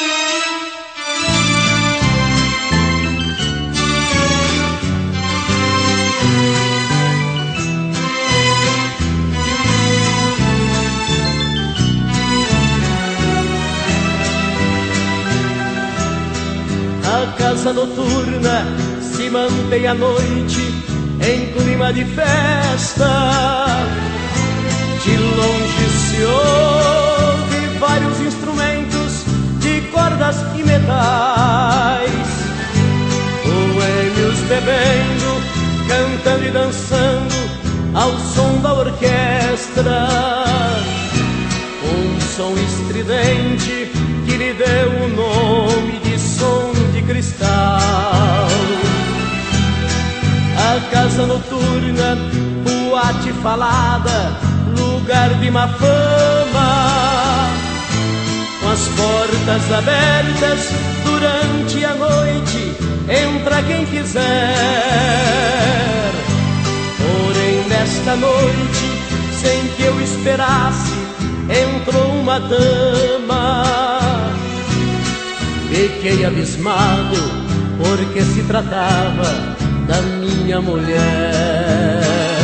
Speaker 18: A casa noturna se mantém à noite em clima de festa. De longe se ouve vários instrumentos de cordas e metais, boêmios bebendo, cantando e dançando ao som da orquestra. Um som estridente que lhe deu o nome de som de cristal. A casa noturna, boate falada, lugar de má fama, com as portas abertas durante a noite entra quem quiser. Porém nesta noite, sem que eu esperasse, entrou uma dama. Fiquei abismado, porque se tratava da minha mulher.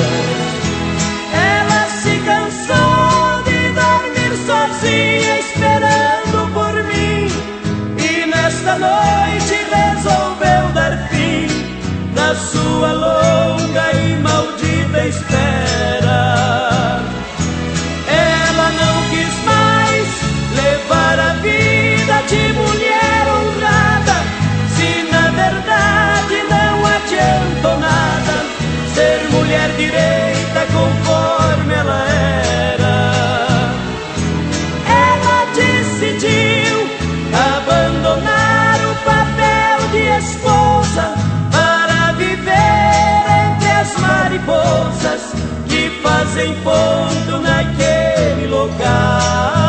Speaker 18: Ela se cansou de dormir sozinha, esperando por mim, e nesta noite resolveu dar fim na sua longa e maldita espera. Ela não quis mais levar a vida de mulher honrada, se na verdade não adiantou nada ser mulher direita conforme ela era. Ela decidiu abandonar o papel de esposa para viver entre as mariposas que fazem ponto naquele local.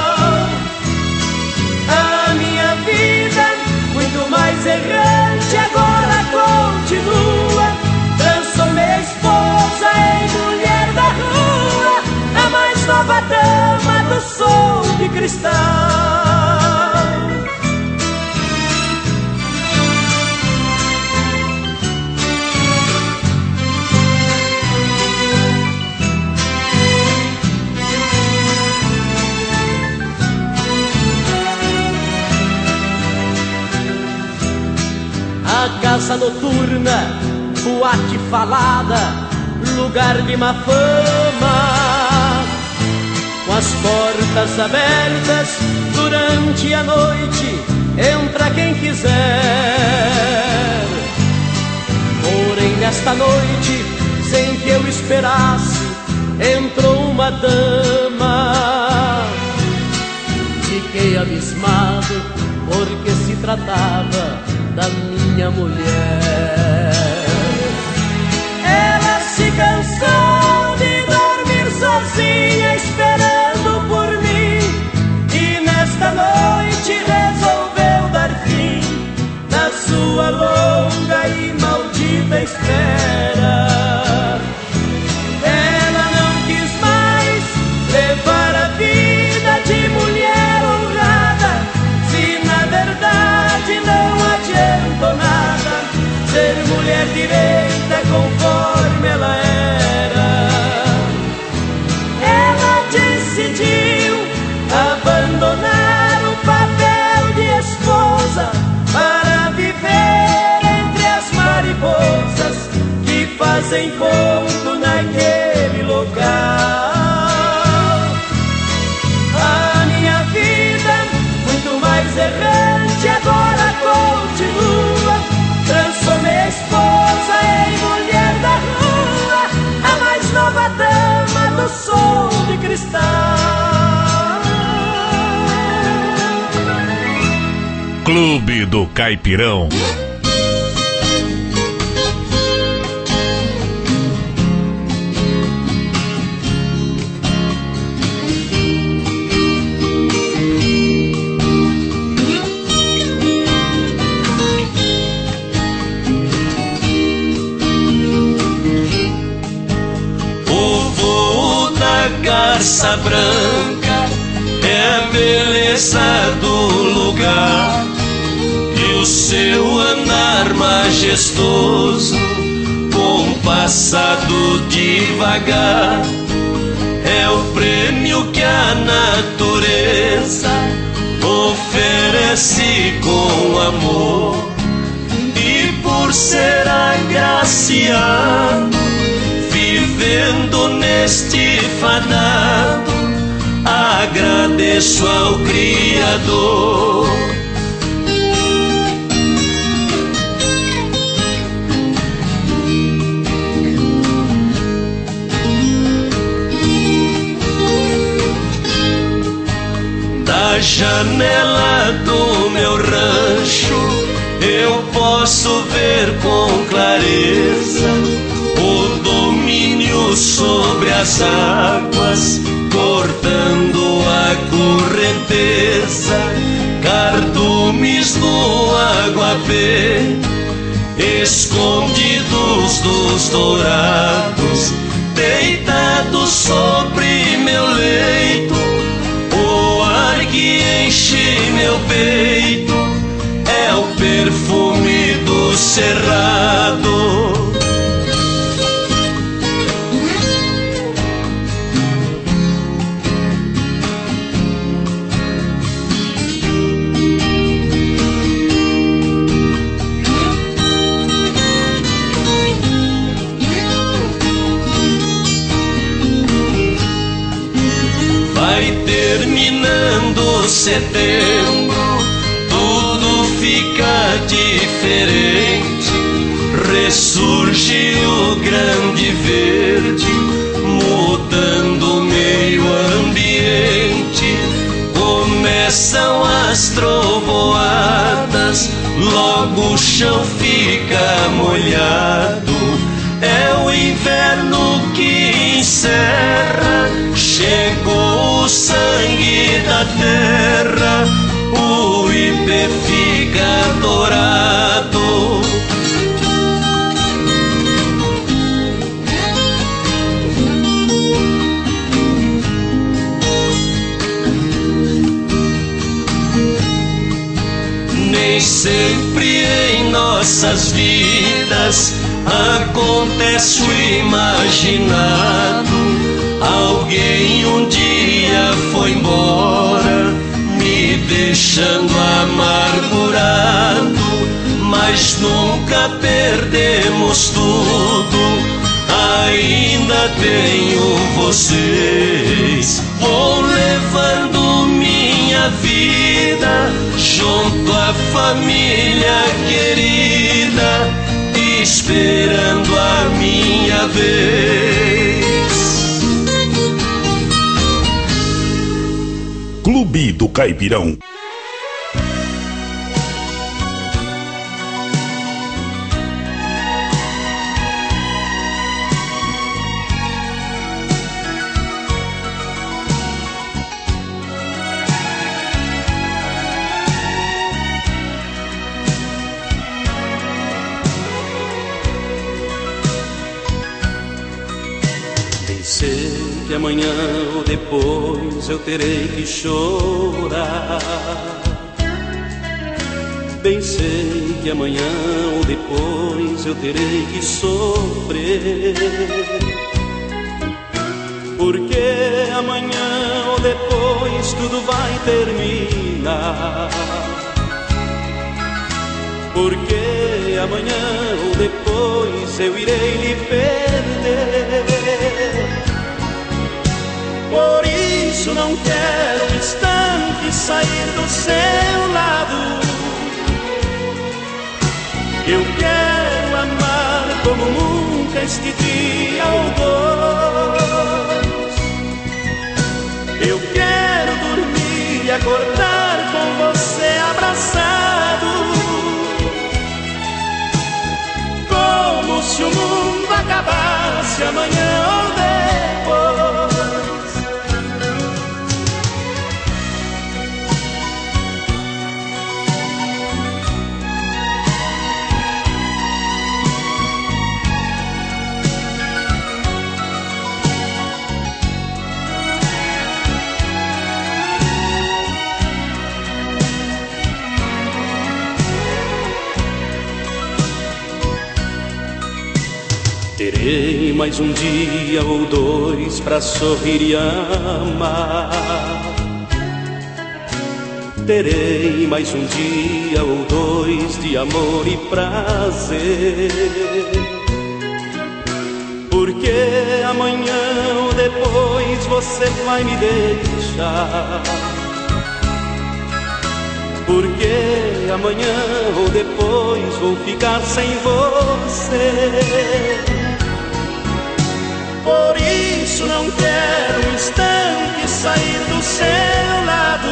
Speaker 18: A minha vida, muito mais errante, agora continua. Transformei a esposa em mulher da rua, a mais nova dama do som de cristal. A casa noturna, boate falada, lugar de má fama, com as portas abertas durante a noite, entra quem quiser. Porém nesta noite, sem que eu esperasse, entrou uma dama. Fiquei abismado, porque se tratava da minha mulher. Ela se cansou de dormir sozinha, esperando por mim, e nesta noite resolveu dar fim na sua longa e maldita espera. Ela não quis mais levar a vida de mulher honrada, se na verdade não adiantou nada ser mulher direita conforme ela era. Ela decidiu abandonar o papel de esposa para viver entre as mariposas que fazem ponto naquele local. A minha vida, muito mais errante, agora continua. Transformei a esposa em mulher da rua, a mais nova dama do som de cristal.
Speaker 1: Clube do Caipirão.
Speaker 13: Garça branca é a beleza do lugar, e o seu andar majestoso, compassado devagar, é o prêmio que a natureza oferece com amor. E por ser agraciado, vivendo neste fanado, agradeço ao Criador. Da janela do meu rancho eu posso ver com clareza o domínio sobre as águas, cortando a correnteza, cardumes do aguapé,
Speaker 19: escondidos dos dourados, deitado sobre meu leito, o ar que enche meu peito é o perfume do cerrado. Terminando setembro, tudo fica diferente. Ressurge o grande verde, mudando o meio ambiente. Começam as trovoadas, logo o chão fica molhado. É o inverno que encerra, chegou o sangue da terra, o ipê fica dourado. Nem sempre em nossas vidas acontece o imaginado. Alguém um dia foi embora, me deixando amargurado. Mas nunca perdemos tudo, ainda tenho vocês. Vou levando minha vida junto à família querida, esperando a minha vez.
Speaker 1: Clube do Caipirão.
Speaker 19: Sei que amanhã ou depois eu terei que chorar. Bem sei que amanhã ou depois eu terei que sofrer. Porque amanhã ou depois tudo vai terminar. Porque amanhã ou depois eu irei lhe perder. Por isso não quero um instante sair do seu lado. Eu quero amar como nunca este dia ou dois. Eu quero dormir e acordar com você abraçado, como se o mundo acabasse amanhã ou depois. Terei mais um dia ou dois pra sorrir e amar. Terei mais um dia ou dois de amor e prazer. Porque amanhã ou depois você vai me deixar. Porque amanhã ou depois vou ficar sem você. Por isso não quero um instante sair do seu lado.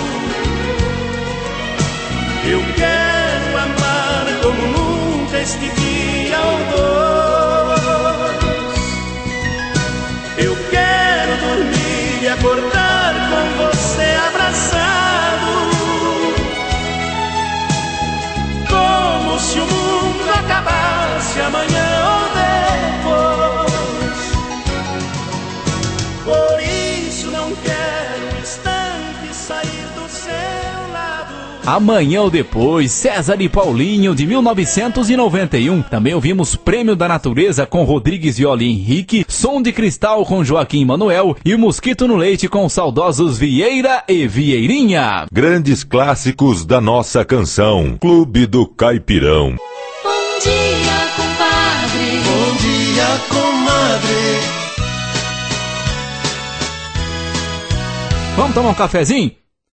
Speaker 19: Eu quero amar como nunca este dia ou dois. Eu quero dormir e acordar com você abraçado, como se o mundo acabasse
Speaker 3: Amanhã ou Depois, César e Paulinho, de mil novecentos e noventa e um. Também ouvimos Prêmio da Natureza com Rodrigues Viola e Henrique, Som de Cristal com Joaquim Manuel e Mosquito no Leite com os saudosos Vieira e Vieirinha.
Speaker 17: Grandes clássicos da nossa canção. Clube do Caipirão.
Speaker 2: Bom dia, compadre.
Speaker 11: Bom dia, comadre.
Speaker 3: Vamos tomar um cafezinho?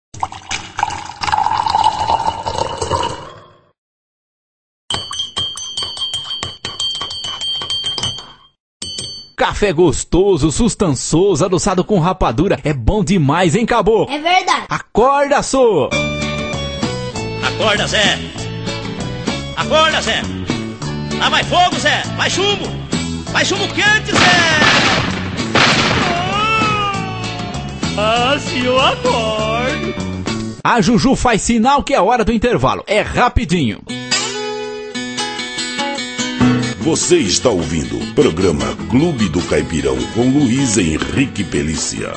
Speaker 3: Café gostoso, sustançoso, adoçado com rapadura. É bom demais, hein, caboclo?
Speaker 2: É verdade.
Speaker 3: Acorda, sô!
Speaker 9: Acorda, Zé! Acorda, Zé! Lá vai fogo, Zé! Vai chumbo! Vai chumbo quente, Zé!
Speaker 6: Ah, se eu acordo!
Speaker 3: A Juju faz sinal que é hora do intervalo. É rapidinho.
Speaker 1: Você está ouvindo o programa Clube do Caipirão com Luiz Henrique Pelícia.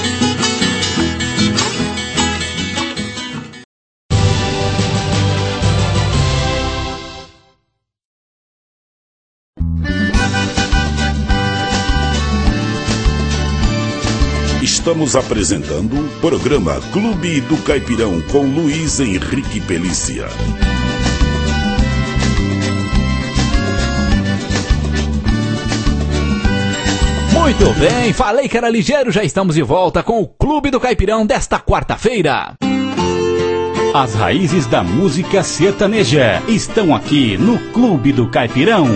Speaker 1: Estamos apresentando o programa Clube do Caipirão com Luiz Henrique Pelícia.
Speaker 3: Muito bem, falei que era ligeiro, já estamos de volta com o Clube do Caipirão desta quarta-feira.
Speaker 20: As raízes da música sertaneja estão aqui no Clube do Caipirão.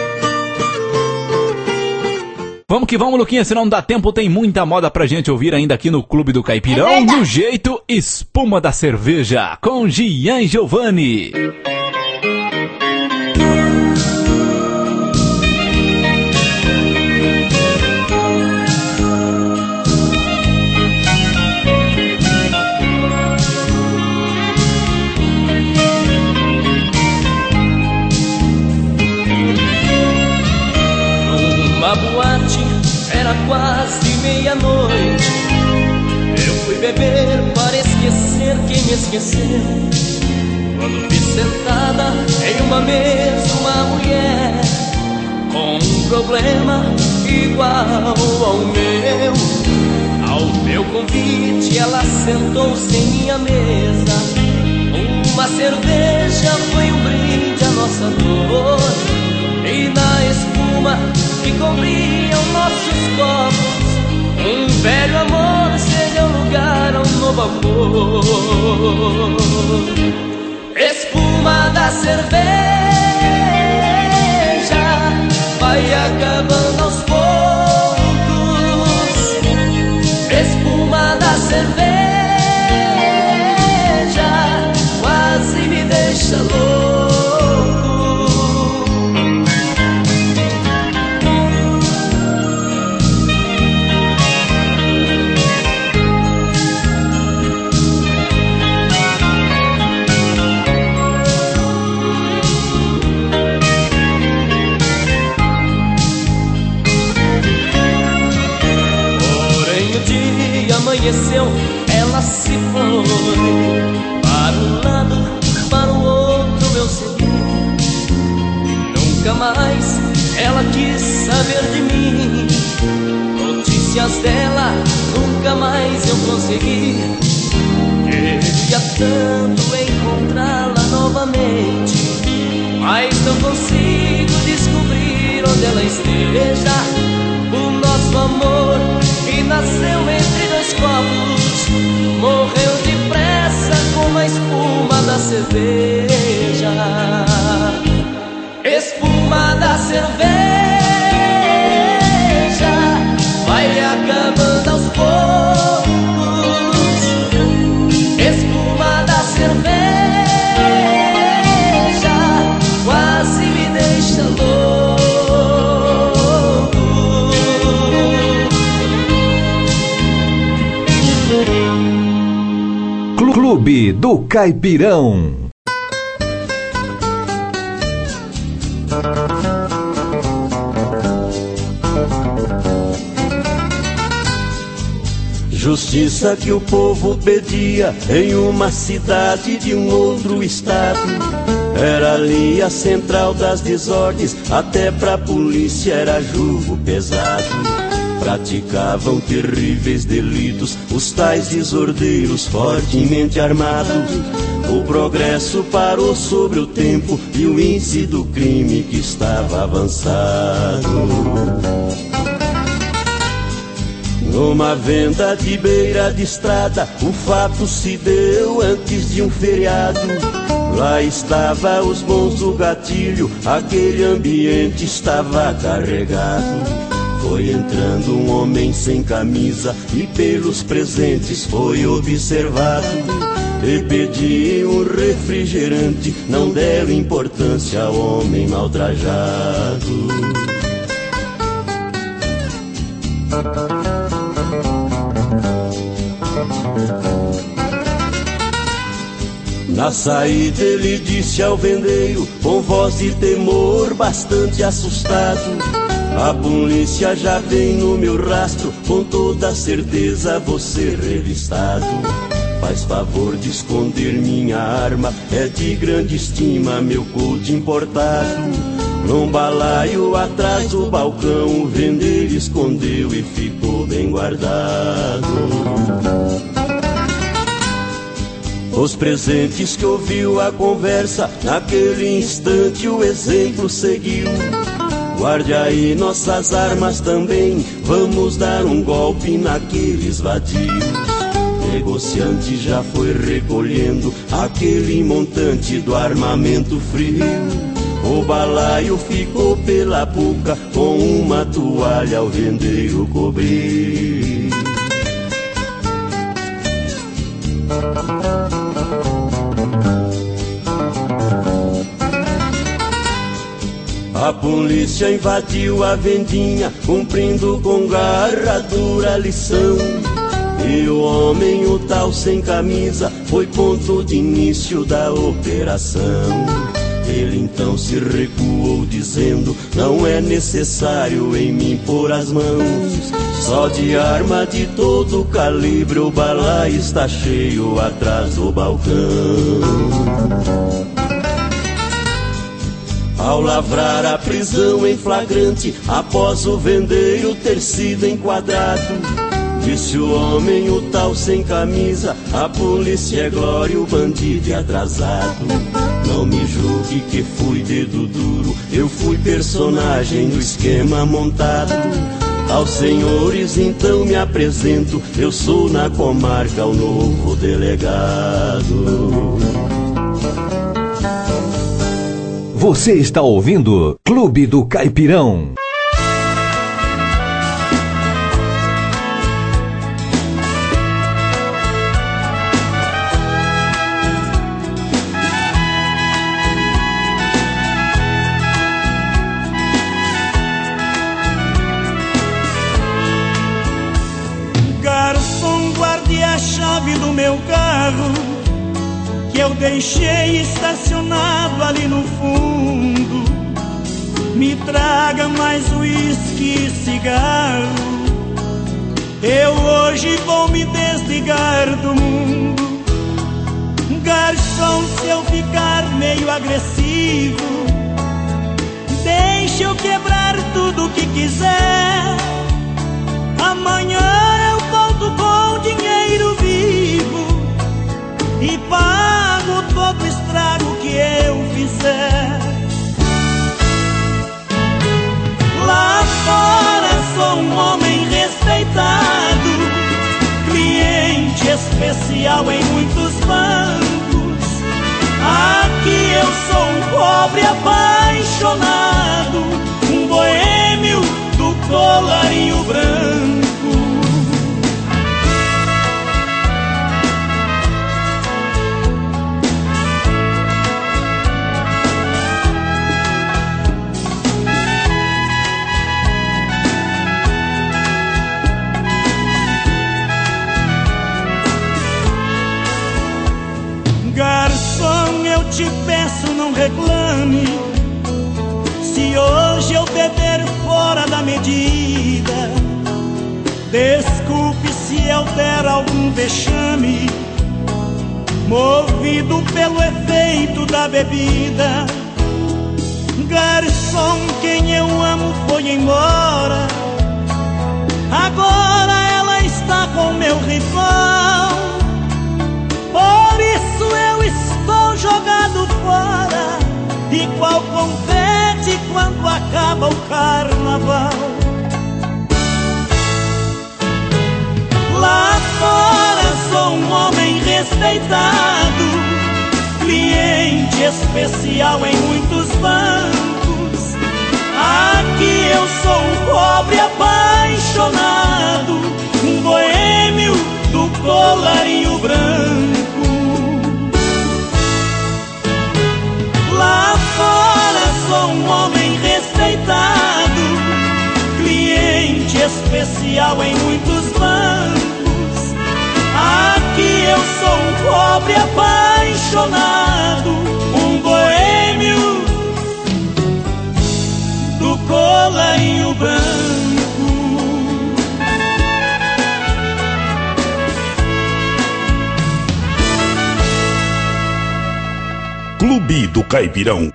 Speaker 3: Vamos que vamos, Luquinha, se não dá tempo, tem muita moda pra gente ouvir ainda aqui no Clube do Caipirão, é do jeito Espuma da Cerveja, com Gian Giovanni.
Speaker 4: Numa boate, era quase meia-noite. Eu fui beber para esquecer quem me esqueceu. Quando vi sentada em uma mesa uma mulher com um problema igual ao meu. Ao meu convite ela sentou-se em minha mesa. Uma cerveja foi um brinde à nossa dor. E na espuma que cobriam nossos copos, um velho amor cedeu lugar a um novo amor. Espuma da cerveja vai acabando aos poucos. Espuma da cerveja quase me deixa louco. Amanheceu, ela se foi para um lado, para o outro eu segui. Nunca mais ela quis saber de mim. Notícias dela nunca mais eu consegui. Queria tanto encontrá-la novamente, mas não consigo descobrir onde ela esteja. O nosso amor que nasceu entre dois copos morreu depressa como a espuma da cerveja. Espuma da cerveja vai acabando aos poucos. Espuma da cerveja quase me deixa louco.
Speaker 16: Clube do Caipirão.
Speaker 19: justiça que o povo pedia em uma cidade de um outro estado. Era ali a central das desordens, até pra polícia era julgo pesado. Praticavam terríveis delitos os tais desordeiros fortemente armados. O progresso parou sobre o tempo e o índice do crime que estava avançado. Numa venda de beira de estrada, o fato se deu antes de um feriado. Lá estava os bons do gatilho, aquele ambiente estava carregado. Foi entrando um homem sem camisa e pelos presentes foi observado. E pediu um refrigerante, não deram importância ao homem maltrajado. Na saída ele disse ao vendeiro, com voz de temor bastante assustado: a polícia já vem no meu rastro, com toda certeza vou ser revistado. Faz favor de esconder minha arma, é de grande estima meu couro importado. Num balaio atrás do balcão, o vendeiro escondeu e ficou bem guardado. Os presentes que ouviu a conversa, naquele instante o exemplo seguiu. Guarde aí nossas armas também, vamos dar um golpe naqueles vadios. Negociante já foi recolhendo aquele montante do armamento frio. O balaio ficou pela boca, com uma toalha o vendeiro cobrir. A polícia invadiu a vendinha, cumprindo com garra dura lição. E o homem, o tal sem camisa, foi ponto de início da operação. Ele então se recuou dizendo, não é necessário em mim pôr as mãos. Só de arma de todo calibre o balaio está cheio atrás do balcão. Ao lavrar a prisão em flagrante, após o vendeiro ter sido enquadrado, disse o homem, o tal sem camisa, a polícia é glória, o bandido é atrasado. Não me julgue que fui dedo duro, eu fui personagem no esquema montado. Aos senhores então me apresento, eu sou na comarca o novo delegado.
Speaker 16: Você está ouvindo Clube do Caipirão.
Speaker 18: Garçom, guarde a chave do meu carro, que eu deixei estacionado ali no fundo. Me traga mais uísque e cigarro, eu hoje vou me desligar do mundo. Garçom, se eu ficar meio agressivo, deixa eu quebrar tudo que quiser. Amanhã eu volto com dinheiro vivo e pago todo o estrago que eu fizer. Lá fora sou um homem respeitado, cliente especial em muitos bancos. Aqui eu sou um pobre apaixonado, um boêmio do colarinho branco. Garçom, eu te peço, não reclame se hoje eu beber fora da medida. Desculpe se
Speaker 4: se eu der algum vexame, movido pelo efeito da bebida. Garçom, quem eu amo foi embora, agora ela está com meu rival. Por isso eu estou jogado fora, igual confete quando acaba o carnaval. Lá fora sou um homem respeitado, cliente especial em muitos bancos. Aqui eu sou um pobre apaixonado, um boêmio do colarinho branco. Lá fora sou um homem respeitado, cliente especial em muitos bancos. Aqui eu sou um pobre apaixonado, um boêmio do colarinho branco.
Speaker 1: Clube do Caipirão.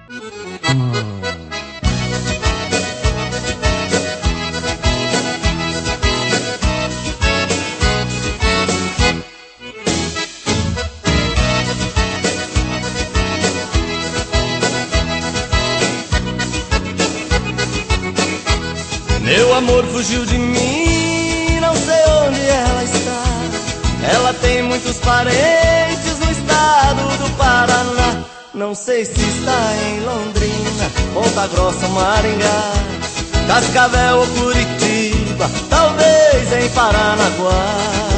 Speaker 21: Meu amor fugiu de mim, não sei onde ela está. Ela tem muitos parentes no estado do Paraná. Não sei se está em Londrina, Ponta Grossa, Maringá, Cascavel ou Curitiba, talvez em Paranaguá.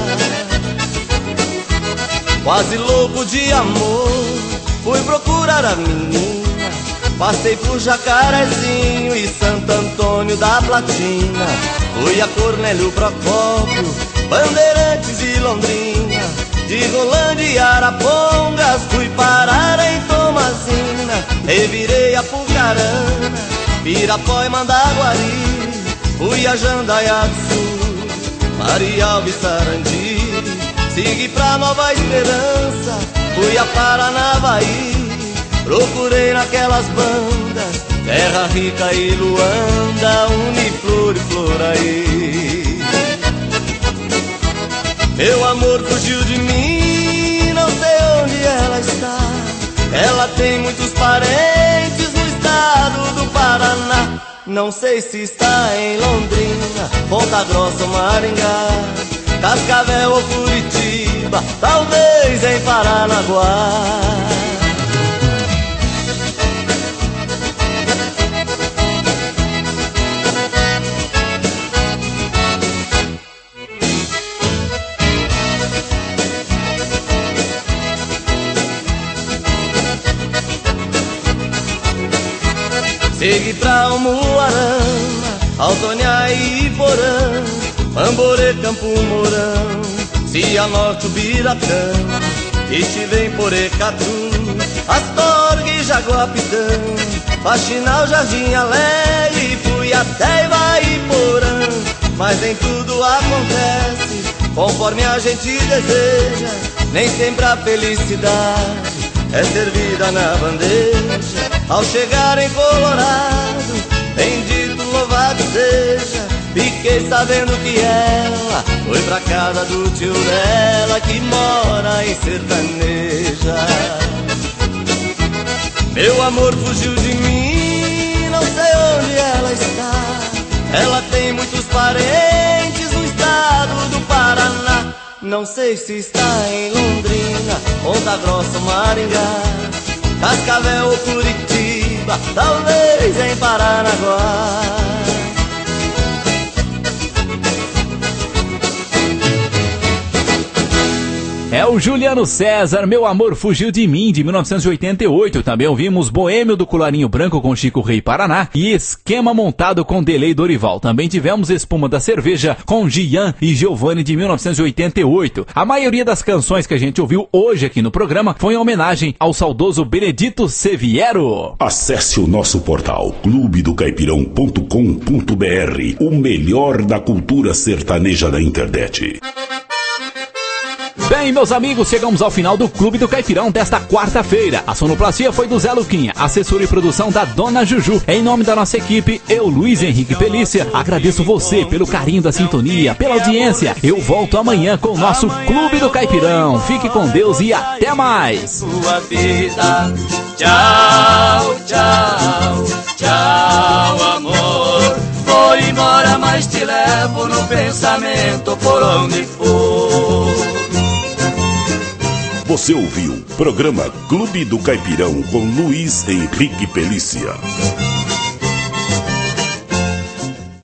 Speaker 21: Quase louco de amor, fui procurar a menina. Passei por Jacarezinho e Santo Antônio da Platina. Fui a Cornélio Procópio, Bandeirantes e Londrina. De Rolândia e Arapongas fui parar em Tomazina. Revirei a Pucarana, Pirapó e Mandaguari. Fui a Jandaia do Sul, Maria Alves, Sarandi. Segui pra Nova Esperança, fui a Paranavaí. Procurei naquelas bandas, Terra Rica e Luanda, Uniflor e Floraí. Meu amor fugiu de mim, não sei onde ela está. Ela tem muitos parentes no estado do Paraná. Não sei se está em Londrina, Ponta Grossa ou Maringá, Cascavel ou Curitiba, talvez em Paranaguá. Segui pra Umuarama, Altônia e Iporã, Mamborê, Campo Mourão, Cianorte, Biratã. Estive em Porecatu, Astorga e Jaguapitã, Faxinal, Jardim Alegre, fui até Ivaiporã. Mas nem tudo acontece conforme a gente deseja, nem sempre a felicidade é servida na bandeja. Ao chegar em Colorado, bendito, louvado seja, fiquei sabendo que ela foi pra casa do tio dela, que mora em Sertaneja. Meu amor fugiu de mim, não sei onde ela está. Ela tem muitos parentes no estado do Paraná. Não sei se está em Londrina, Ponta Grossa, Maringá, Cascavel ou Curitiba, talvez em Paranaguá.
Speaker 3: É o Juliano César, Meu Amor Fugiu de Mim, de mil novecentos e oitenta e oito. Também ouvimos Boêmio do Colarinho Branco com Chico Rei Paraná e Esquema Montado com Delei Dorival. Também tivemos Espuma da Cerveja com Gian e Giovanni, de mil novecentos e oitenta e oito. A maioria das canções que a gente ouviu hoje aqui no programa foi em homenagem ao saudoso Benedito Seviero.
Speaker 1: Acesse o nosso portal clube do caipirão ponto com ponto br, o melhor da cultura sertaneja da internet.
Speaker 3: Bem, meus amigos, chegamos ao final do Clube do Caipirão desta quarta-feira. A sonoplastia foi do Zé Luquinha, assessoria e produção da Dona Juju. Em nome da nossa equipe, eu, Luiz Henrique Pelícia, agradeço você pelo carinho da sintonia, pela audiência. Eu volto amanhã com o nosso Clube do Caipirão. Fique com Deus e até mais.
Speaker 4: Sua vida. Tchau, tchau, tchau, amor. Vou embora, mas te levo no pensamento por onde for.
Speaker 1: Você ouviu o programa Clube do Caipirão com Luiz Henrique Pelícia.